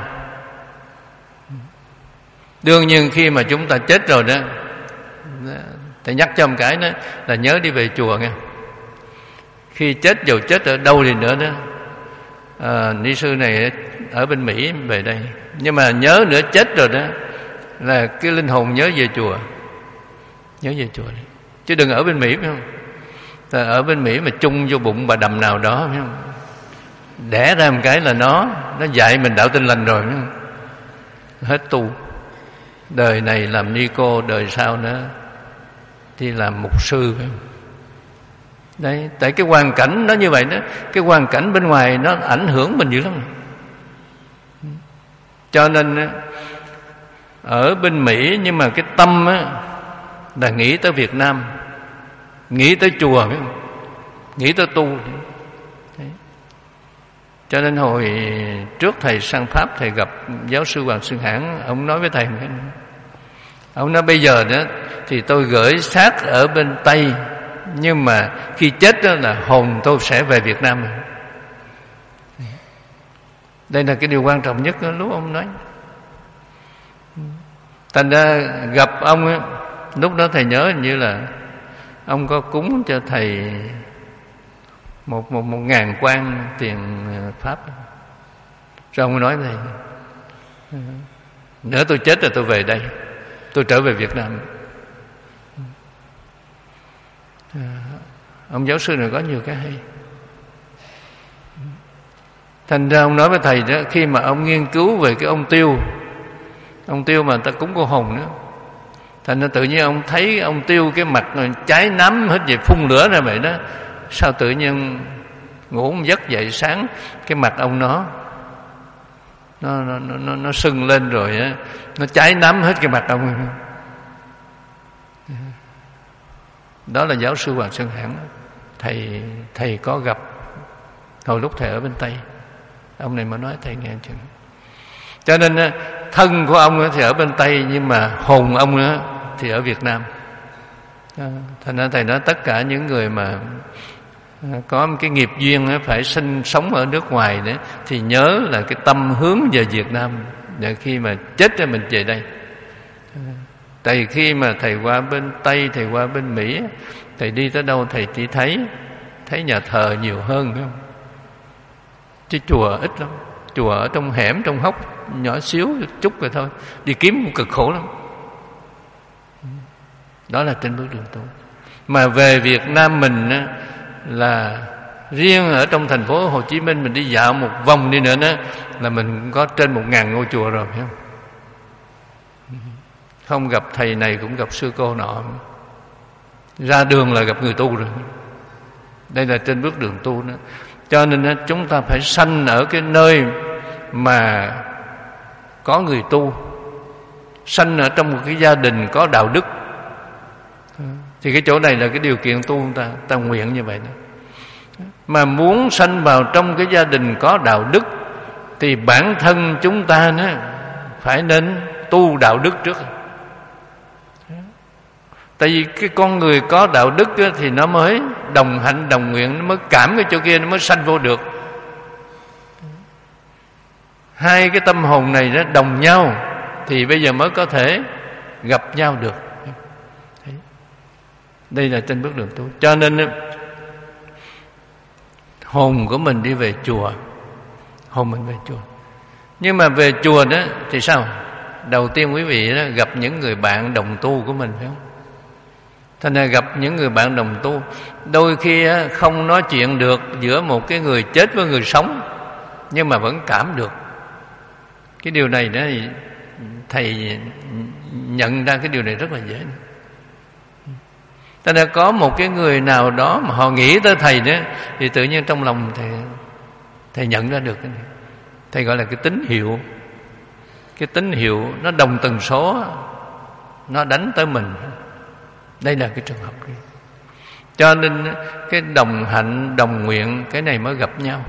Đương nhiên khi mà chúng ta chết rồi đó, thầy nhắc cho một cái đó là nhớ đi về chùa nghe. Khi chết dù chết ở đâu đi nữa đó, à, ni sư này ở bên Mỹ về đây, nhưng mà nhớ nữa chết rồi đó là cái linh hồn nhớ về chùa, nhớ về chùa đi. Chứ đừng ở bên Mỹ, phải không? Ở bên Mỹ mà chung vô bụng bà đầm nào đó, phải không? Đẻ ra một cái là nó nó dạy mình đạo Tin Lành rồi, phải không? Hết tu, đời này làm ni cô, đời sau nữa thì làm mục sư, phải không? Đấy, tại cái hoàn cảnh nó như vậy đó, cái hoàn cảnh bên ngoài nó ảnh hưởng mình dữ lắm. Cho nên ở bên Mỹ, nhưng mà cái tâm á là nghĩ tới Việt Nam, nghĩ tới chùa, phải không? Nghĩ tới tu. Đấy. Cho nên hồi trước thầy sang Pháp, thầy gặp giáo sư Hoàng Xuân Hãn, ông nói với thầy một cái nữa. Ông nói bây giờ đó thì tôi gửi xác ở bên Tây, nhưng mà khi chết đó là hồn tôi sẽ về Việt Nam. Đây là cái điều quan trọng nhất đó, lúc ông nói. Thành ra gặp ông ấy, lúc đó thầy nhớ như là ông có cúng cho thầy một một một ngàn quan tiền Pháp. Rồi ông nói thầy, nữa tôi chết rồi tôi về đây, tôi trở về Việt Nam. À, ông giáo sư này có nhiều cái hay. Thành ra ông nói với thầy đó, khi mà ông nghiên cứu về cái ông Tiêu, ông Tiêu mà người ta cúng cô hồn nữa, thành ra tự nhiên ông thấy ông Tiêu cái mặt cháy nắm hết vậy, phun lửa ra vậy đó. Sao tự nhiên ngủ một giấc dậy sáng cái mặt ông nó nó nó nó, nó sưng lên rồi á, nó cháy nắm hết cái mặt ông. Đó là giáo sư Hoàng Xuân Hãn. Thầy thầy có gặp hồi lúc thầy ở bên Tây, ông này mới nói thầy nghe chừng. Cho nên thân của ông thì ở bên Tây, nhưng mà hồn ông thì ở Việt Nam. Thành ra thầy nói tất cả những người mà có một cái nghiệp duyên phải sinh sống ở nước ngoài đấy, thì nhớ là cái tâm hướng về Việt Nam, để khi mà chết rồi mình về đây. Tại khi mà thầy qua bên Tây, thầy qua bên Mỹ, thầy đi tới đâu thầy chỉ thấy thấy nhà thờ nhiều hơn, phải không? Chứ chùa ít lắm. Chùa ở trong hẻm, trong hốc nhỏ xíu chút rồi thôi, đi kiếm cũng cực khổ lắm. Đó là trên bước đường tu. Mà về Việt Nam mình á, là riêng ở trong thành phố Hồ Chí Minh mình đi dạo một vòng đi nữa đó, là mình có trên một ngàn ngôi chùa rồi, phải không? Không gặp thầy này cũng gặp sư cô nọ, ra đường là gặp người tu rồi. Đây là trên bước đường tu đó. Cho nên chúng ta phải sanh ở cái nơi mà có người tu, sanh ở trong một cái gia đình có đạo đức, thì cái chỗ này là cái điều kiện tu chúng ta, ta nguyện như vậy đó. Mà muốn sanh vào trong cái gia đình có đạo đức thì bản thân chúng ta đó phải nên tu đạo đức trước. Tại vì cái con người có đạo đức á, thì nó mới đồng hạnh đồng nguyện, nó mới cảm cái chỗ kia, nó mới sanh vô được. Hai cái tâm hồn này nó đồng nhau thì bây giờ mới có thể gặp nhau được. Đây là trên bước đường tu. Cho nên hồn của mình đi về chùa, hồn mình về chùa. Nhưng mà về chùa đó thì sao? Đầu tiên quý vị đó, gặp những người bạn đồng tu của mình, phải không? Thành ra gặp những người bạn đồng tu, đôi khi không nói chuyện được giữa một cái người chết với người sống, nhưng mà vẫn cảm được. Cái điều này đó thì thầy nhận ra cái điều này rất là dễ. Thành ra có một cái người nào đó mà họ nghĩ tới thầy đó, thì tự nhiên trong lòng thầy thầy nhận ra được cái này. Thầy gọi là cái tín hiệu. Cái tín hiệu nó đồng tần số, nó đánh tới mình. Đây là cái trường hợp kia. Cho nên cái đồng hạnh, đồng nguyện, cái này mới gặp nhau.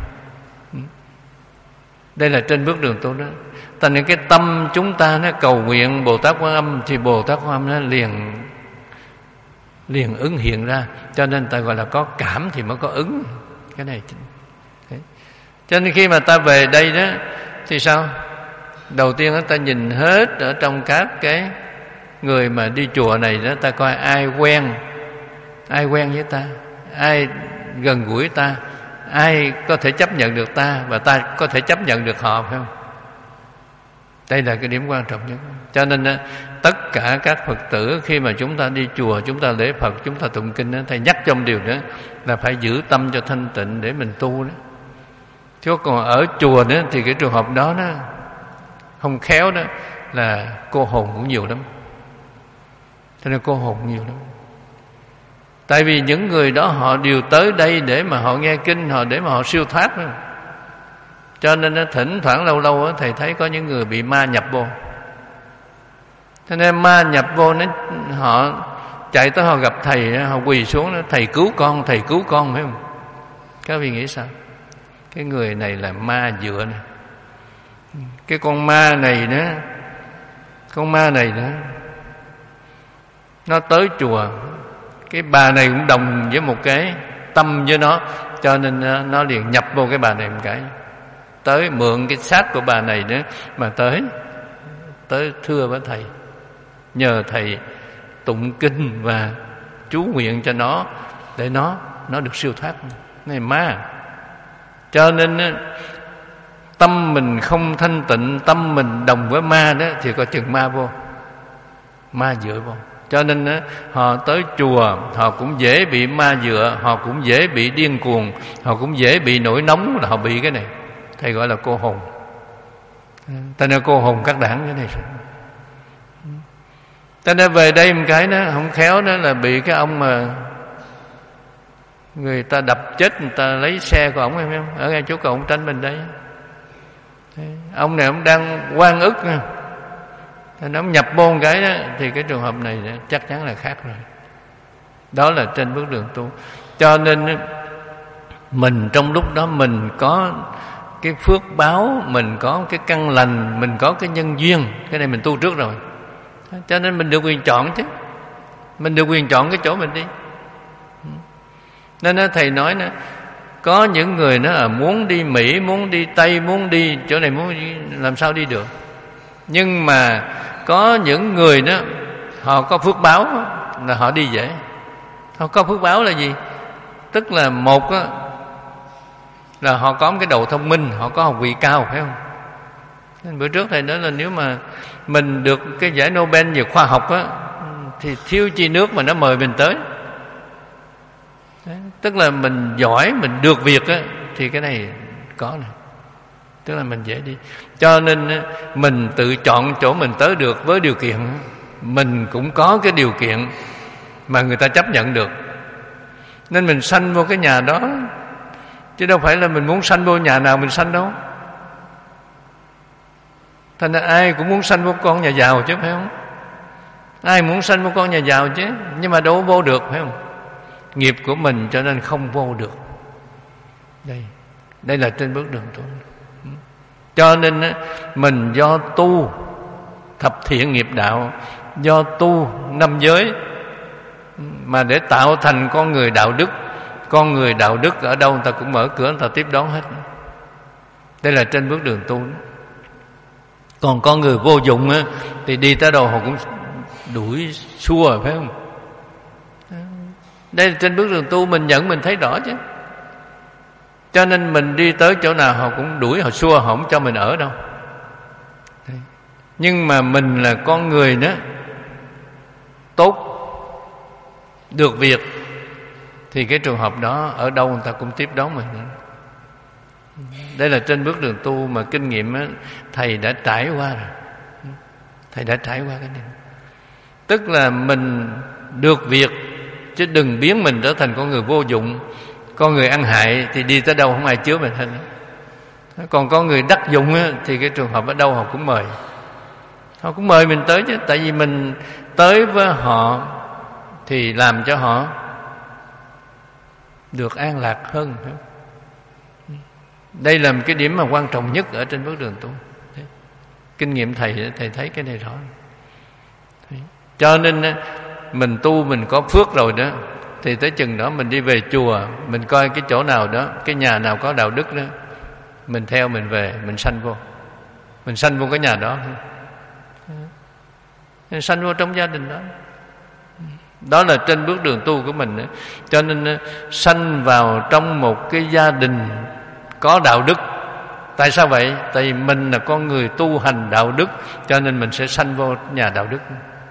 Đây là trên bước đường tu đó. Thành nên cái tâm chúng ta nó cầu nguyện Bồ Tát Quan Âm, thì Bồ Tát Quan Âm nó liền liền ứng hiện ra. Cho nên ta gọi là có cảm thì mới có ứng. Cái này đấy. Cho nên khi mà ta về đây đó thì sao? Đầu tiên ta nhìn hết ở trong các cái người mà đi chùa này đó, ta coi ai quen, ai quen với ta, ai gần gũi ta, ai có thể chấp nhận được ta và ta có thể chấp nhận được họ, phải không? Đây là cái điểm quan trọng nhất. Cho nên tất cả các Phật tử khi mà chúng ta đi chùa, chúng ta lễ Phật, chúng ta tụng kinh, thầy nhắc trong điều đó là phải giữ tâm cho thanh tịnh để mình tu đó. Chứ còn ở chùa đó thì cái trường hợp đó đó không khéo đó là cô hồn cũng nhiều lắm. Cho nên cô hồn nhiều lắm. Tại vì những người đó họ đều tới đây để mà họ nghe kinh, họ để mà họ siêu thoát đó. Cho nên thỉnh thoảng lâu lâu đó, thầy thấy có những người bị ma nhập vô. Cho nên ma nhập vô nó, họ chạy tới họ gặp thầy, họ quỳ xuống đó, thầy cứu con, thầy cứu con, phải không? Các vị nghĩ sao? Cái người này là ma dựa này. Cái con ma này đó, con ma này đó, nó tới chùa, cái bà này cũng đồng với một cái tâm với nó, cho nên nó liền nhập vô cái bà này một cái, tới mượn cái xác của bà này đó mà tới tới thưa với thầy, nhờ thầy tụng kinh và chú nguyện cho nó để nó nó được siêu thoát. Này ma. Cho nên tâm mình không thanh tịnh, tâm mình đồng với ma đó thì coi chừng ma vô, ma dựa vô. Cho nên đó, họ tới chùa họ cũng dễ bị ma dựa, họ cũng dễ bị điên cuồng, họ cũng dễ bị nổi nóng, là họ bị cái này. Thầy gọi là cô hồn. Ta nói cô hồn các đảng cái này. Ta nói về đây một cái đó không khéo đó là bị cái ông mà người ta đập chết, người ta lấy xe của ổng, em không? Ở ngay chỗ cầu ông Tranh mình đây. Ông này ông đang oan ức, nó nhập vô một cái đó, thì cái trường hợp này chắc chắn là khác rồi. Đó là trên bước đường tu. Cho nên mình trong lúc đó mình có cái phước báo, mình có cái căn lành, mình có cái nhân duyên, cái này mình tu trước rồi. Cho nên mình được quyền chọn chứ. Mình được quyền chọn cái chỗ mình đi. Nên đó, thầy nói nữa, có những người nó là muốn đi Mỹ, muốn đi Tây, muốn đi chỗ này, muốn đi, làm sao đi được. Nhưng mà có những người đó họ có phước báo là họ đi dễ. Họ có phước báo là gì? Tức là một đó, là họ có một cái đầu thông minh, họ có học vị cao, phải không? Nên bữa trước thầy nói là nếu mà mình được cái giải Nobel về khoa học á, thì thiếu chi nước mà nó mời mình tới. Đấy, tức là mình giỏi, mình được việc á, thì cái này có này. Tức là mình dễ đi. Cho nên mình tự chọn chỗ mình tới được với điều kiện mình cũng có cái điều kiện mà người ta chấp nhận được. Nên mình sanh vô cái nhà đó, chứ đâu phải là mình muốn sanh vô nhà nào mình sanh đâu. Thành ra ai cũng muốn sanh vô con nhà giàu chứ, phải không? Ai muốn sanh vô con nhà giàu chứ, nhưng mà đâu có vô được, phải không? Nghiệp của mình cho nên không vô được. Đây, đây là trên bước đường tu. Cho nên mình do tu thập thiện nghiệp đạo, do tu năm giới mà để tạo thành con người đạo đức. Con người đạo đức ở đâu người ta cũng mở cửa, người ta tiếp đón hết. Đây là trên bước đường tu đó. Còn con người vô dụng á, thì đi tới đâu họ cũng đuổi xua, phải không? Đây là trên bước đường tu, mình nhận mình thấy rõ chứ. Cho nên mình đi tới chỗ nào họ cũng đuổi, họ xua, họ không cho mình ở đâu. Nhưng mà mình là con người đó, tốt, được việc, thì cái trường hợp đó ở đâu người ta cũng tiếp đón mình. Đây là trên bước đường tu mà kinh nghiệm á, thầy đã trải qua rồi. Thầy đã trải qua cái này. Tức là mình được việc, chứ đừng biến mình trở thành con người vô dụng, con người ăn hại, thì đi tới đâu không ai chứa mình hết. Còn con người đắc dụng á, thì cái trường hợp ở đâu họ cũng mời. Họ cũng mời mình tới chứ. Tại vì mình tới với họ thì làm cho họ được an lạc hơn. Đây là một cái điểm mà quan trọng nhất ở trên bước đường tu. Kinh nghiệm thầy, thầy thấy cái này rõ. Cho nên mình tu mình có phước rồi đó, thì tới chừng đó mình đi về chùa, mình coi cái chỗ nào đó, cái nhà nào có đạo đức đó, mình theo mình về, mình sanh vô. Mình sanh vô cái nhà đó, mình sanh vô trong gia đình đó. Đó là trên bước đường tu của mình. Cho nên sanh vào trong một cái gia đình có đạo đức. Tại sao vậy? Tại vì mình là con người tu hành đạo đức, cho nên mình sẽ sanh vô nhà đạo đức.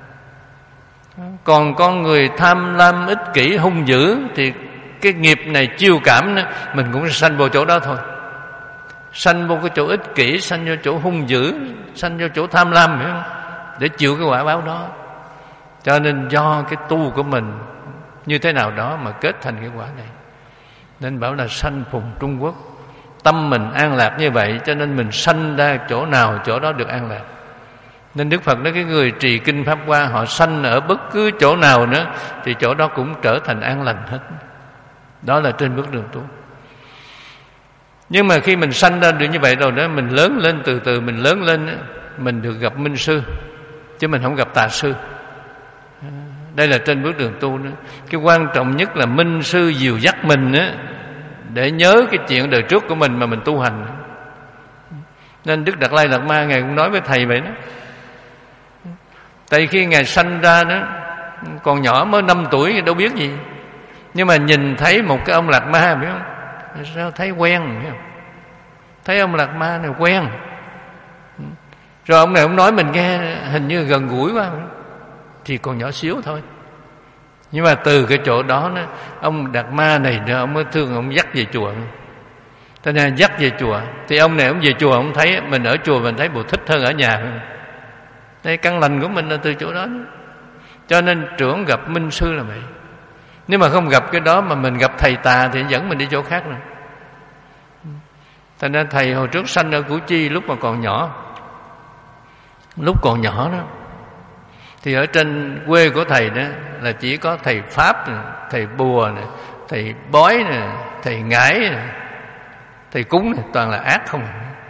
Còn con người tham lam, ích kỷ, hung dữ thì cái nghiệp này chiêu cảm đó, mình cũng sẽ sanh vô chỗ đó thôi. Sanh vô cái chỗ ích kỷ, sanh vô chỗ hung dữ, sanh vô chỗ tham lam, hiểu không? Để chịu cái quả báo đó. Cho nên do cái tu của mình như thế nào đó mà kết thành cái quả này. Nên bảo là sanh phùng Trung Quốc. Tâm mình an lạc như vậy, cho nên mình sanh ra chỗ nào chỗ đó được an lạc. Nên Đức Phật nói cái người trì kinh Pháp Hoa, họ sanh ở bất cứ chỗ nào nữa thì chỗ đó cũng trở thành an lành hết. Đó là trên bước đường tu. Nhưng mà khi mình sanh ra được như vậy rồi đó, mình lớn lên, từ từ mình lớn lên đó, mình được gặp minh sư, chứ mình không gặp tà sư. Đây là trên bước đường tu nữa. Cái quan trọng nhất là minh sư dìu dắt mình á, để nhớ cái chuyện đời trước của mình mà mình tu hành. Nên Đức Đạt Lai Lạt Ma Ngài cũng nói với thầy vậy đó. Tại khi Ngài sanh ra đó, còn nhỏ mới năm tuổi đâu biết gì, nhưng mà nhìn thấy một cái ông Lạt Ma, biết không? Sao thấy quen, biết không? Thấy ông Lạt Ma này quen. Rồi ông này ông nói mình nghe hình như gần gũi quá, thì còn nhỏ xíu thôi. Nhưng mà từ cái chỗ đó, đó ông Đạt Ma này nữa, ông mới thương, ông dắt về chùa. Cho nên dắt về chùa, thì ông này ông về chùa, ông thấy mình ở chùa mình thấy bộ thích hơn ở nhà. Đây căn lành của mình là từ chỗ đó. Cho nên trưởng gặp minh sư là vậy. Nếu mà không gặp cái đó mà mình gặp thầy tà thì dẫn mình đi chỗ khác rồi. Thành ra thầy hồi trước sanh ở Củ Chi lúc mà còn nhỏ. Lúc còn nhỏ đó thì ở trên quê của thầy đó là chỉ có thầy Pháp này, thầy Bùa này, thầy Bói này, thầy Ngải này, thầy Cúng này, toàn là ác không.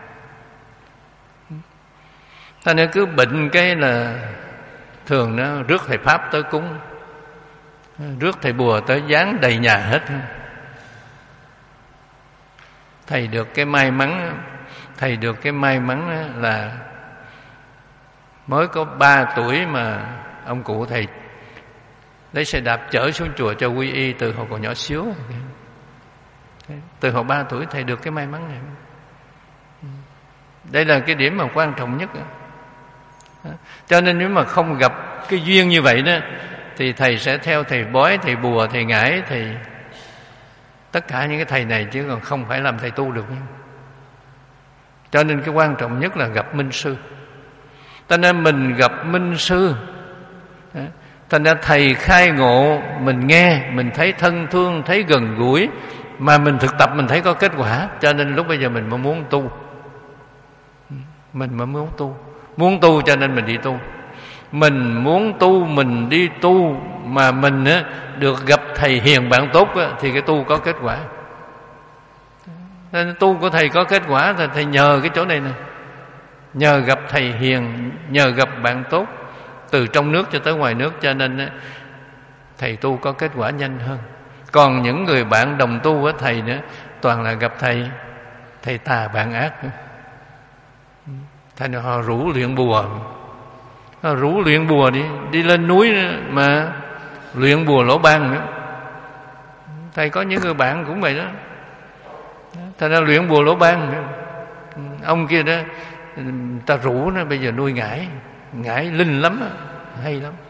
Thành ra cứ bệnh cái là thường nó rước thầy Pháp tới cúng, rước thầy Bùa tới dán đầy nhà hết. Thầy được cái may mắn, thầy được cái may mắn là mới có ba tuổi mà ông cụ thầy lấy xe đạp chở xuống chùa cho quy y từ hồi còn nhỏ xíu. Từ hồi ba tuổi thầy được cái may mắn này. Đây là cái điểm mà quan trọng nhất. Cho nên nếu mà không gặp cái duyên như vậy đó, thì thầy sẽ theo thầy Bói, thầy Bùa, thầy Ngải, thầy tất cả những cái thầy này, chứ còn không phải làm thầy tu được. Cho nên cái quan trọng nhất là gặp minh sư. Cho nên mình gặp minh sư, thành ra thầy khai ngộ, mình nghe, mình thấy thân thương, thấy gần gũi, mà mình thực tập mình thấy có kết quả. Cho nên lúc bây giờ mình mới muốn tu. Mình mới muốn tu. Muốn tu cho nên mình đi tu. Mình muốn tu, mình đi tu, mà mình á, được gặp thầy hiền bạn tốt á, thì cái tu có kết quả. Nên tu của thầy có kết quả thì thầy nhờ cái chỗ này nè. Nhờ gặp thầy hiền, nhờ gặp bạn tốt, từ trong nước cho tới ngoài nước, cho nên á, thầy tu có kết quả nhanh hơn. Còn những người bạn đồng tu với thầy nữa, toàn là gặp thầy thầy tà bạn ác nữa. Thành ra họ rủ luyện bùa, họ rủ luyện bùa đi đi lên núi mà luyện bùa lỗ ban nữa. Thầy có những người bạn cũng vậy đó. Thành ra luyện bùa lỗ ban nữa. Ông kia đó, ta rủ nó bây giờ nuôi ngải, ngải linh lắm, hay lắm.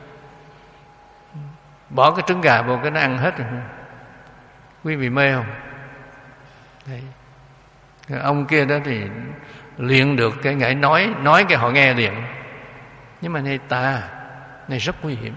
Bỏ cái trứng gà vào cái nó ăn hết rồi. Quý vị mê không? Đấy. Ông kia đó thì luyện được cái ngải nói, nói cái họ nghe liền. Nhưng mà này tà, này rất nguy hiểm.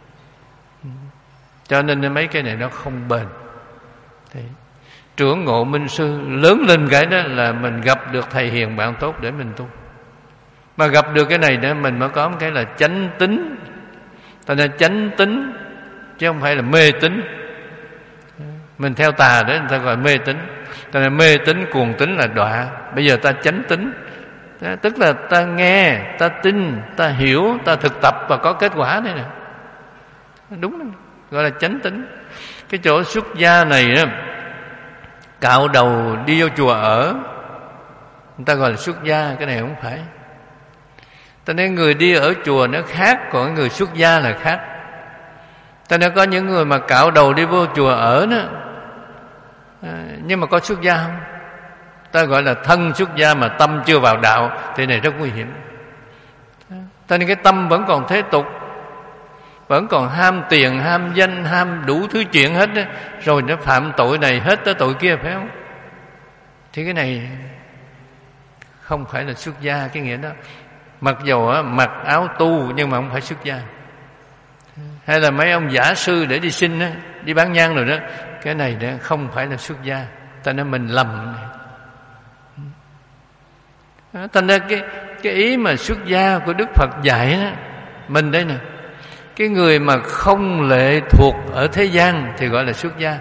Cho nên mấy cái này nó không bền. Đấy. Trưởng ngộ minh sư lớn lên cái đó là mình gặp được thầy hiền bạn tốt để mình tu. Mà gặp được cái này đó mình mới có một cái là chánh tín. Thành ra chánh tín chứ không phải là mê tín. Mình theo tà đó người ta gọi mê tín. Thành ra mê tín, cuồng tín là đọa. Bây giờ ta chánh tín, tức là ta nghe, ta tin, ta hiểu, ta thực tập và có kết quả đây nè. Đúng đó. Gọi là chánh tín. Cái chỗ xuất gia này đó, cạo đầu đi vô chùa ở, người ta gọi là xuất gia. Cái này không phải. Cho nên người đi ở chùa nó khác, còn người xuất gia là khác. Ta nói có những người mà cạo đầu đi vô chùa ở đó, à, nhưng mà có xuất gia không? Ta gọi là thân xuất gia mà tâm chưa vào đạo, thì này rất nguy hiểm. Ta nên cái tâm vẫn còn thế tục, vẫn còn ham tiền, ham danh, ham đủ thứ chuyện hết đó, rồi nó phạm tội này hết tới tội kia, phải không? Thì cái này không phải là xuất gia cái nghĩa đó. Mặc dầu á, mặc áo tu nhưng mà không phải xuất gia. Hay là mấy ông giả sư để đi xin á, đi bán nhang rồi đó, cái này đó không phải là xuất gia. Ta nói mình lầm này. Thành ra cái, cái ý mà xuất gia của Đức Phật dạy đó, mình đây nè, cái người mà không lệ thuộc ở thế gian thì gọi là xuất gia.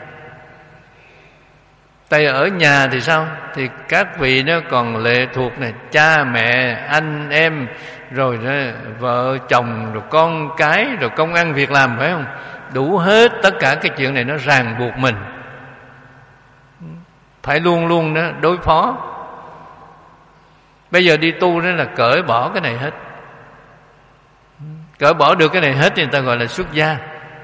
Tại ở nhà thì sao? Thì các vị đó còn lệ thuộc này, cha mẹ, anh em, rồi đó, vợ chồng, rồi con cái, rồi công ăn việc làm, phải không? Đủ hết tất cả cái chuyện này nó ràng buộc mình, phải luôn luôn đó đối phó. Bây giờ đi tu đó là cởi bỏ cái này hết. Cởi bỏ được cái này hết thì người ta gọi là xuất gia.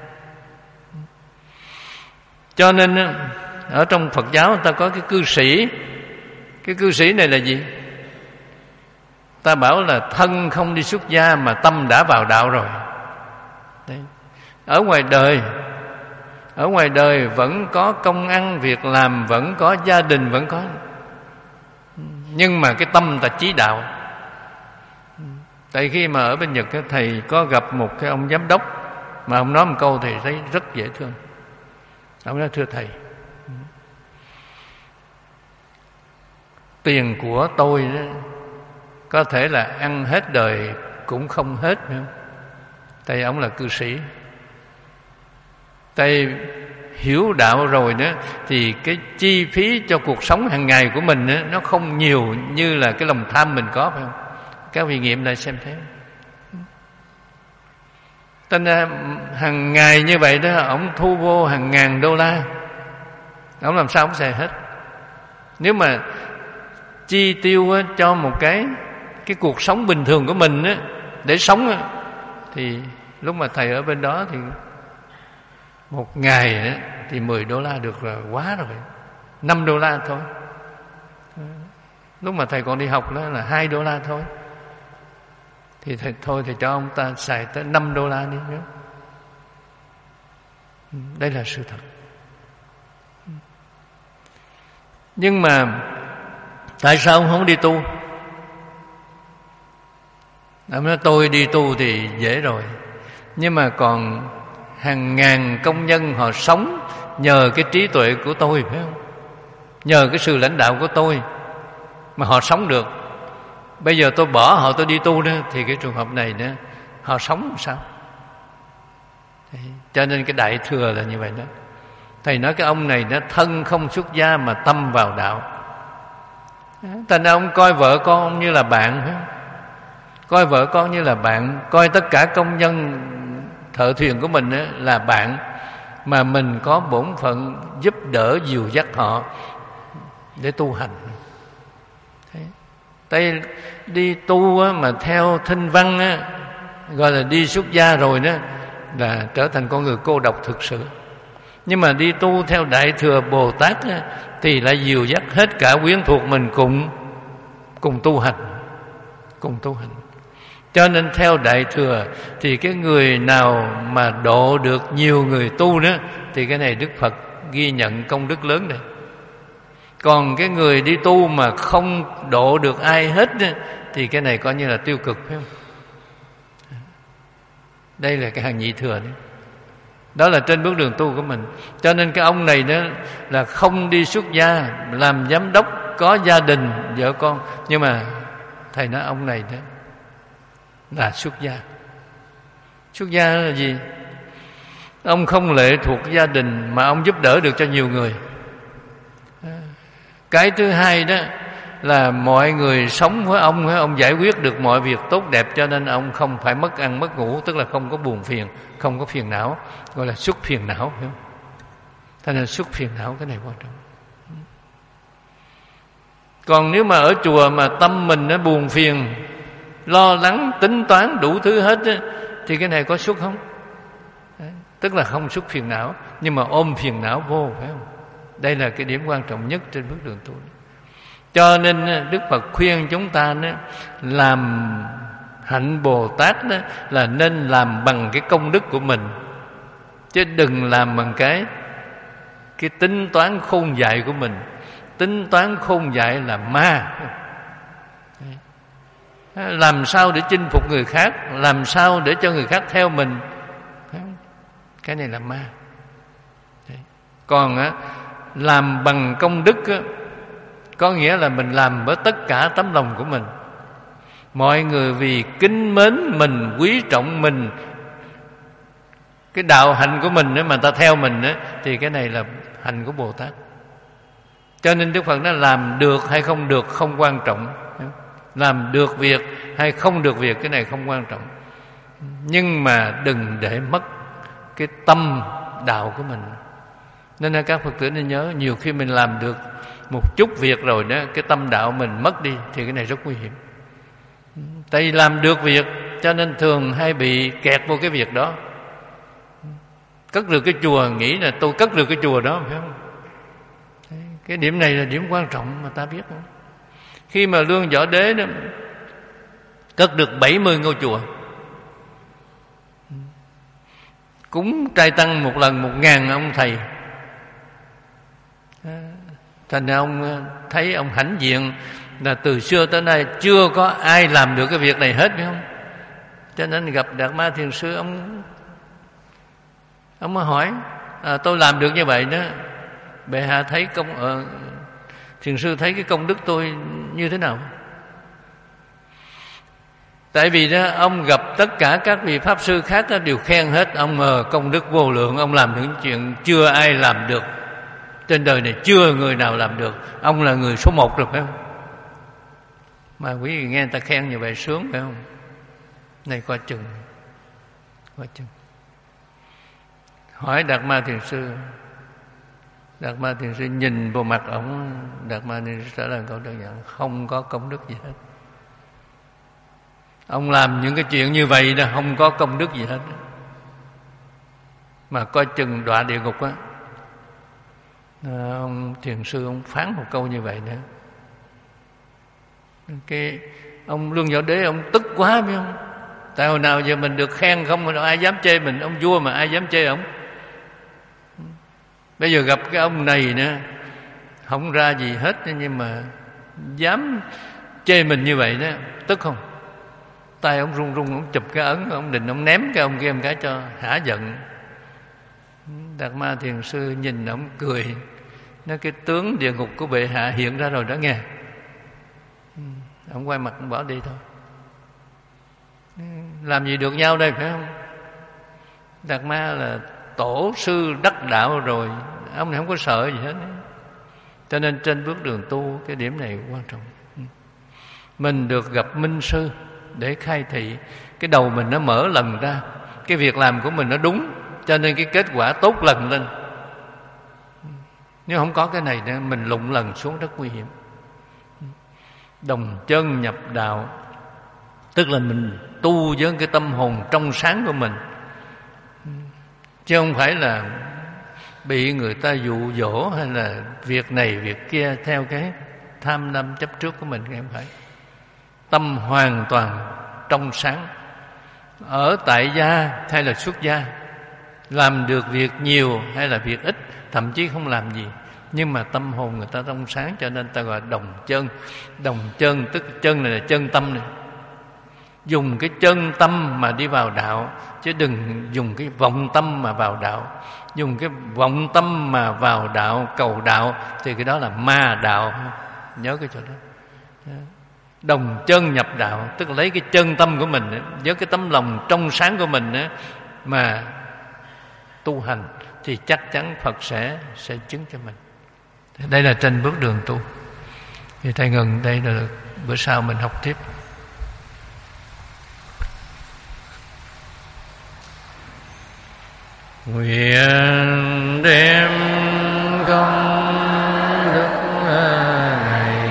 Cho nên ở trong Phật giáo người ta có cái cư sĩ. Cái cư sĩ này là gì? Ta bảo là thân không đi xuất gia mà tâm đã vào đạo rồi. Đấy. Ở ngoài đời, ở ngoài đời vẫn có công ăn việc làm, vẫn có gia đình, vẫn có, nhưng mà cái tâm ta chí đạo. Tại khi mà ở bên Nhật thầy có gặp một cái ông giám đốc mà ông nói một câu thì thấy rất dễ thương. Ông nói: thưa thầy, tiền của tôi đó, có thể là ăn hết đời cũng không hết nữa. Tại ông là cư sĩ, tại hiểu đạo rồi đó thì cái chi phí cho cuộc sống hàng ngày của mình đó, nó không nhiều như là cái lòng tham mình có, phải không? Các vị nghiệm lại xem thế. Tên ra hàng ngày như vậy đó, ông thu vô hàng ngàn đô la, ông làm sao ông xài hết? Nếu mà chi tiêu cho một cái cái cuộc sống bình thường của mình á, để sống á, thì lúc mà thầy ở bên đó thì một ngày á, thì mười đô la được là quá rồi, năm đô la thôi. Lúc mà thầy còn đi học đó là hai đô la thôi, thì thầy, thôi thì cho ông ta xài tới năm đô la đi nhé. Đây là sự thật. Nhưng mà tại sao ông không đi tu? Ông nói tôi đi tu thì dễ rồi, nhưng mà còn hàng ngàn công nhân họ sống nhờ cái trí tuệ của tôi, phải không? Nhờ cái sự lãnh đạo của tôi mà họ sống được. Bây giờ tôi bỏ họ, tôi đi tu đó, thì cái trường hợp này đó, họ sống làm sao? Thì, cho nên cái đại thừa là như vậy đó. Thầy nói cái ông này nó thân không xuất gia mà tâm vào đạo. Thành ra ông coi vợ con ông như là bạn, phải không? Coi vợ con như là bạn, coi tất cả công nhân thợ thuyền của mình là bạn, mà mình có bổn phận giúp đỡ dìu dắt họ để tu hành. Tại đi tu mà theo thinh văn á, gọi là đi xuất gia rồi đó, là trở thành con người cô độc thực sự. Nhưng mà đi tu theo Đại Thừa Bồ Tát á, thì lại dìu dắt hết cả quyến thuộc mình cùng cùng tu hành, cùng tu hành. Cho nên theo Đại Thừa thì cái người nào mà độ được nhiều người tu đó, thì cái này Đức Phật ghi nhận công đức lớn này. Còn cái người đi tu mà không độ được ai hết đó, thì cái này coi như là tiêu cực, phải không? Đây là cái hàng nhị thừa đấy. Đó là trên bước đường tu của mình. Cho nên cái ông này đó là không đi xuất gia, làm giám đốc, có gia đình, vợ con. Nhưng mà thầy nói ông này đó là xuất gia. Xuất gia là gì? Ông không lệ thuộc gia đình mà ông giúp đỡ được cho nhiều người. Cái thứ hai đó là mọi người sống với ông, ông giải quyết được mọi việc tốt đẹp, cho nên ông không phải mất ăn mất ngủ, tức là không có buồn phiền, không có phiền não, gọi là xuất phiền não, hiểu không? Thế nên xuất phiền não cái này quan trọng. Còn nếu mà ở chùa mà tâm mình nó buồn phiền, lo lắng, tính toán đủ thứ hết á, thì cái này có xuất không? tức là không xuất phiền não, nhưng mà ôm phiền não vô, phải không? Đây là cái điểm quan trọng nhất trên bước đường tu. Cho nên Đức Phật khuyên chúng ta đó, làm hạnh Bồ Tát đó, là nên làm bằng cái công đức của mình, chứ đừng làm bằng cái cái tính toán khôn dại của mình. Tính toán khôn dại là ma. Làm sao để chinh phục người khác, làm sao để cho người khác theo mình, cái này là ma. Còn á, làm bằng công đức á, có nghĩa là mình làm với tất cả tấm lòng của mình. Mọi người vì kính mến mình, quý trọng mình, cái đạo hạnh của mình đó mà ta theo mình đó, thì cái này là hành của Bồ Tát. Cho nên Đức Phật nói làm được hay không được không quan trọng. Làm được việc hay không được việc, cái này không quan trọng. Nhưng mà đừng để mất cái tâm đạo của mình. Nên là các Phật tử nên nhớ, nhiều khi mình làm được một chút việc rồi đó, cái tâm đạo mình mất đi, thì cái này rất nguy hiểm. Tại vì làm được việc cho nên thường hay bị kẹt vô cái việc đó. Cất được cái chùa, nghĩ là tôi cất được cái chùa đó, phải không? Cái điểm này là điểm quan trọng mà ta biết không? Khi mà Lương Võ Đế đó cất được bảy mươi ngôi chùa, cúng trai tăng một lần một ngàn ông thầy, thành ra ông thấy ông hãnh diện là từ xưa tới nay chưa có ai làm được cái việc này hết, phải không? Cho nên gặp Đạt Ma Thiền Sư, ông ông mới hỏi, à, tôi làm được như vậy đó, bệ hạ thấy công uh, Thiền Sư thấy cái công đức tôi như thế nào? Tại vì đó ông gặp tất cả các vị pháp sư khác đó, đều khen hết ông uh, công đức vô lượng, ông làm những chuyện chưa ai làm được trên đời này, chưa người nào làm được, ông là người số một rồi, phải không? Mà quý vị nghe người ta khen như vậy sướng, phải không? Này coi chừng, coi chừng. Hỏi Đạt Ma Thiền Sư, Đạt Ma Thiền Sư nhìn vào mặt ông, Đạt Ma Thiền Sư trả lời câu đơn giản: không có công đức gì hết. Ông làm những cái chuyện như vậy là không có công đức gì hết. Mà coi chừng đọa địa ngục á. Ông Thiền Sư ông phán một câu như vậy nữa. Cái ông Lương Võ Đế ông tức quá, biết không? Tại hồi nào giờ mình được khen không mà ai dám chê mình, ông vua mà ai dám chê ông. Bây giờ gặp cái ông này nữa, không ra gì hết, nhưng mà dám chê mình như vậy đó, tức không? Tay ông run run, ông chụp cái ấn, ông định ông ném cái ông kia một cái cho hả giận. Đạt Ma Thiền Sư nhìn ông cười, nói cái tướng địa ngục của bệ hạ hiện ra rồi đó nghe. Ông quay mặt ông bỏ đi thôi. Làm gì được nhau đây, phải không? Đạt Ma là tổ sư đắc đạo rồi, ông này không có sợ gì hết. Cho nên trên bước đường tu, cái điểm này quan trọng. Mình được gặp minh sư để khai thị, cái đầu mình nó mở lần ra, cái việc làm của mình nó đúng, cho nên cái kết quả tốt lần lên. Nếu không có cái này nữa, mình lụng lần xuống rất nguy hiểm. Đồng chân nhập đạo, tức là mình tu với cái tâm hồn trong sáng của mình, chứ không phải là bị người ta dụ dỗ hay là việc này việc kia theo cái tham lam chấp trước của mình. Không phải. Tâm hoàn toàn trong sáng, ở tại gia hay là xuất gia, làm được việc nhiều hay là việc ít, thậm chí không làm gì, nhưng mà tâm hồn người ta trong sáng, cho nên ta gọi đồng chân. Đồng chân tức chân này là chân tâm này. Dùng cái chân tâm mà đi vào đạo, chứ đừng dùng cái vọng tâm mà vào đạo. Dùng cái vọng tâm mà vào đạo, cầu đạo, thì cái đó là ma đạo. Nhớ cái chỗ đó. Đồng chân nhập đạo, tức là lấy cái chân tâm của mình với cái tấm lòng trong sáng của mình mà tu hành, thì chắc chắn Phật sẽ sẽ chứng cho mình. Đây là trên bước đường tu. Thì thầy ngừng đây, là bữa sau mình học tiếp. Nguyện đem công đức này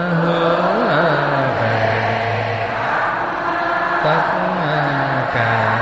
hướng về tất cả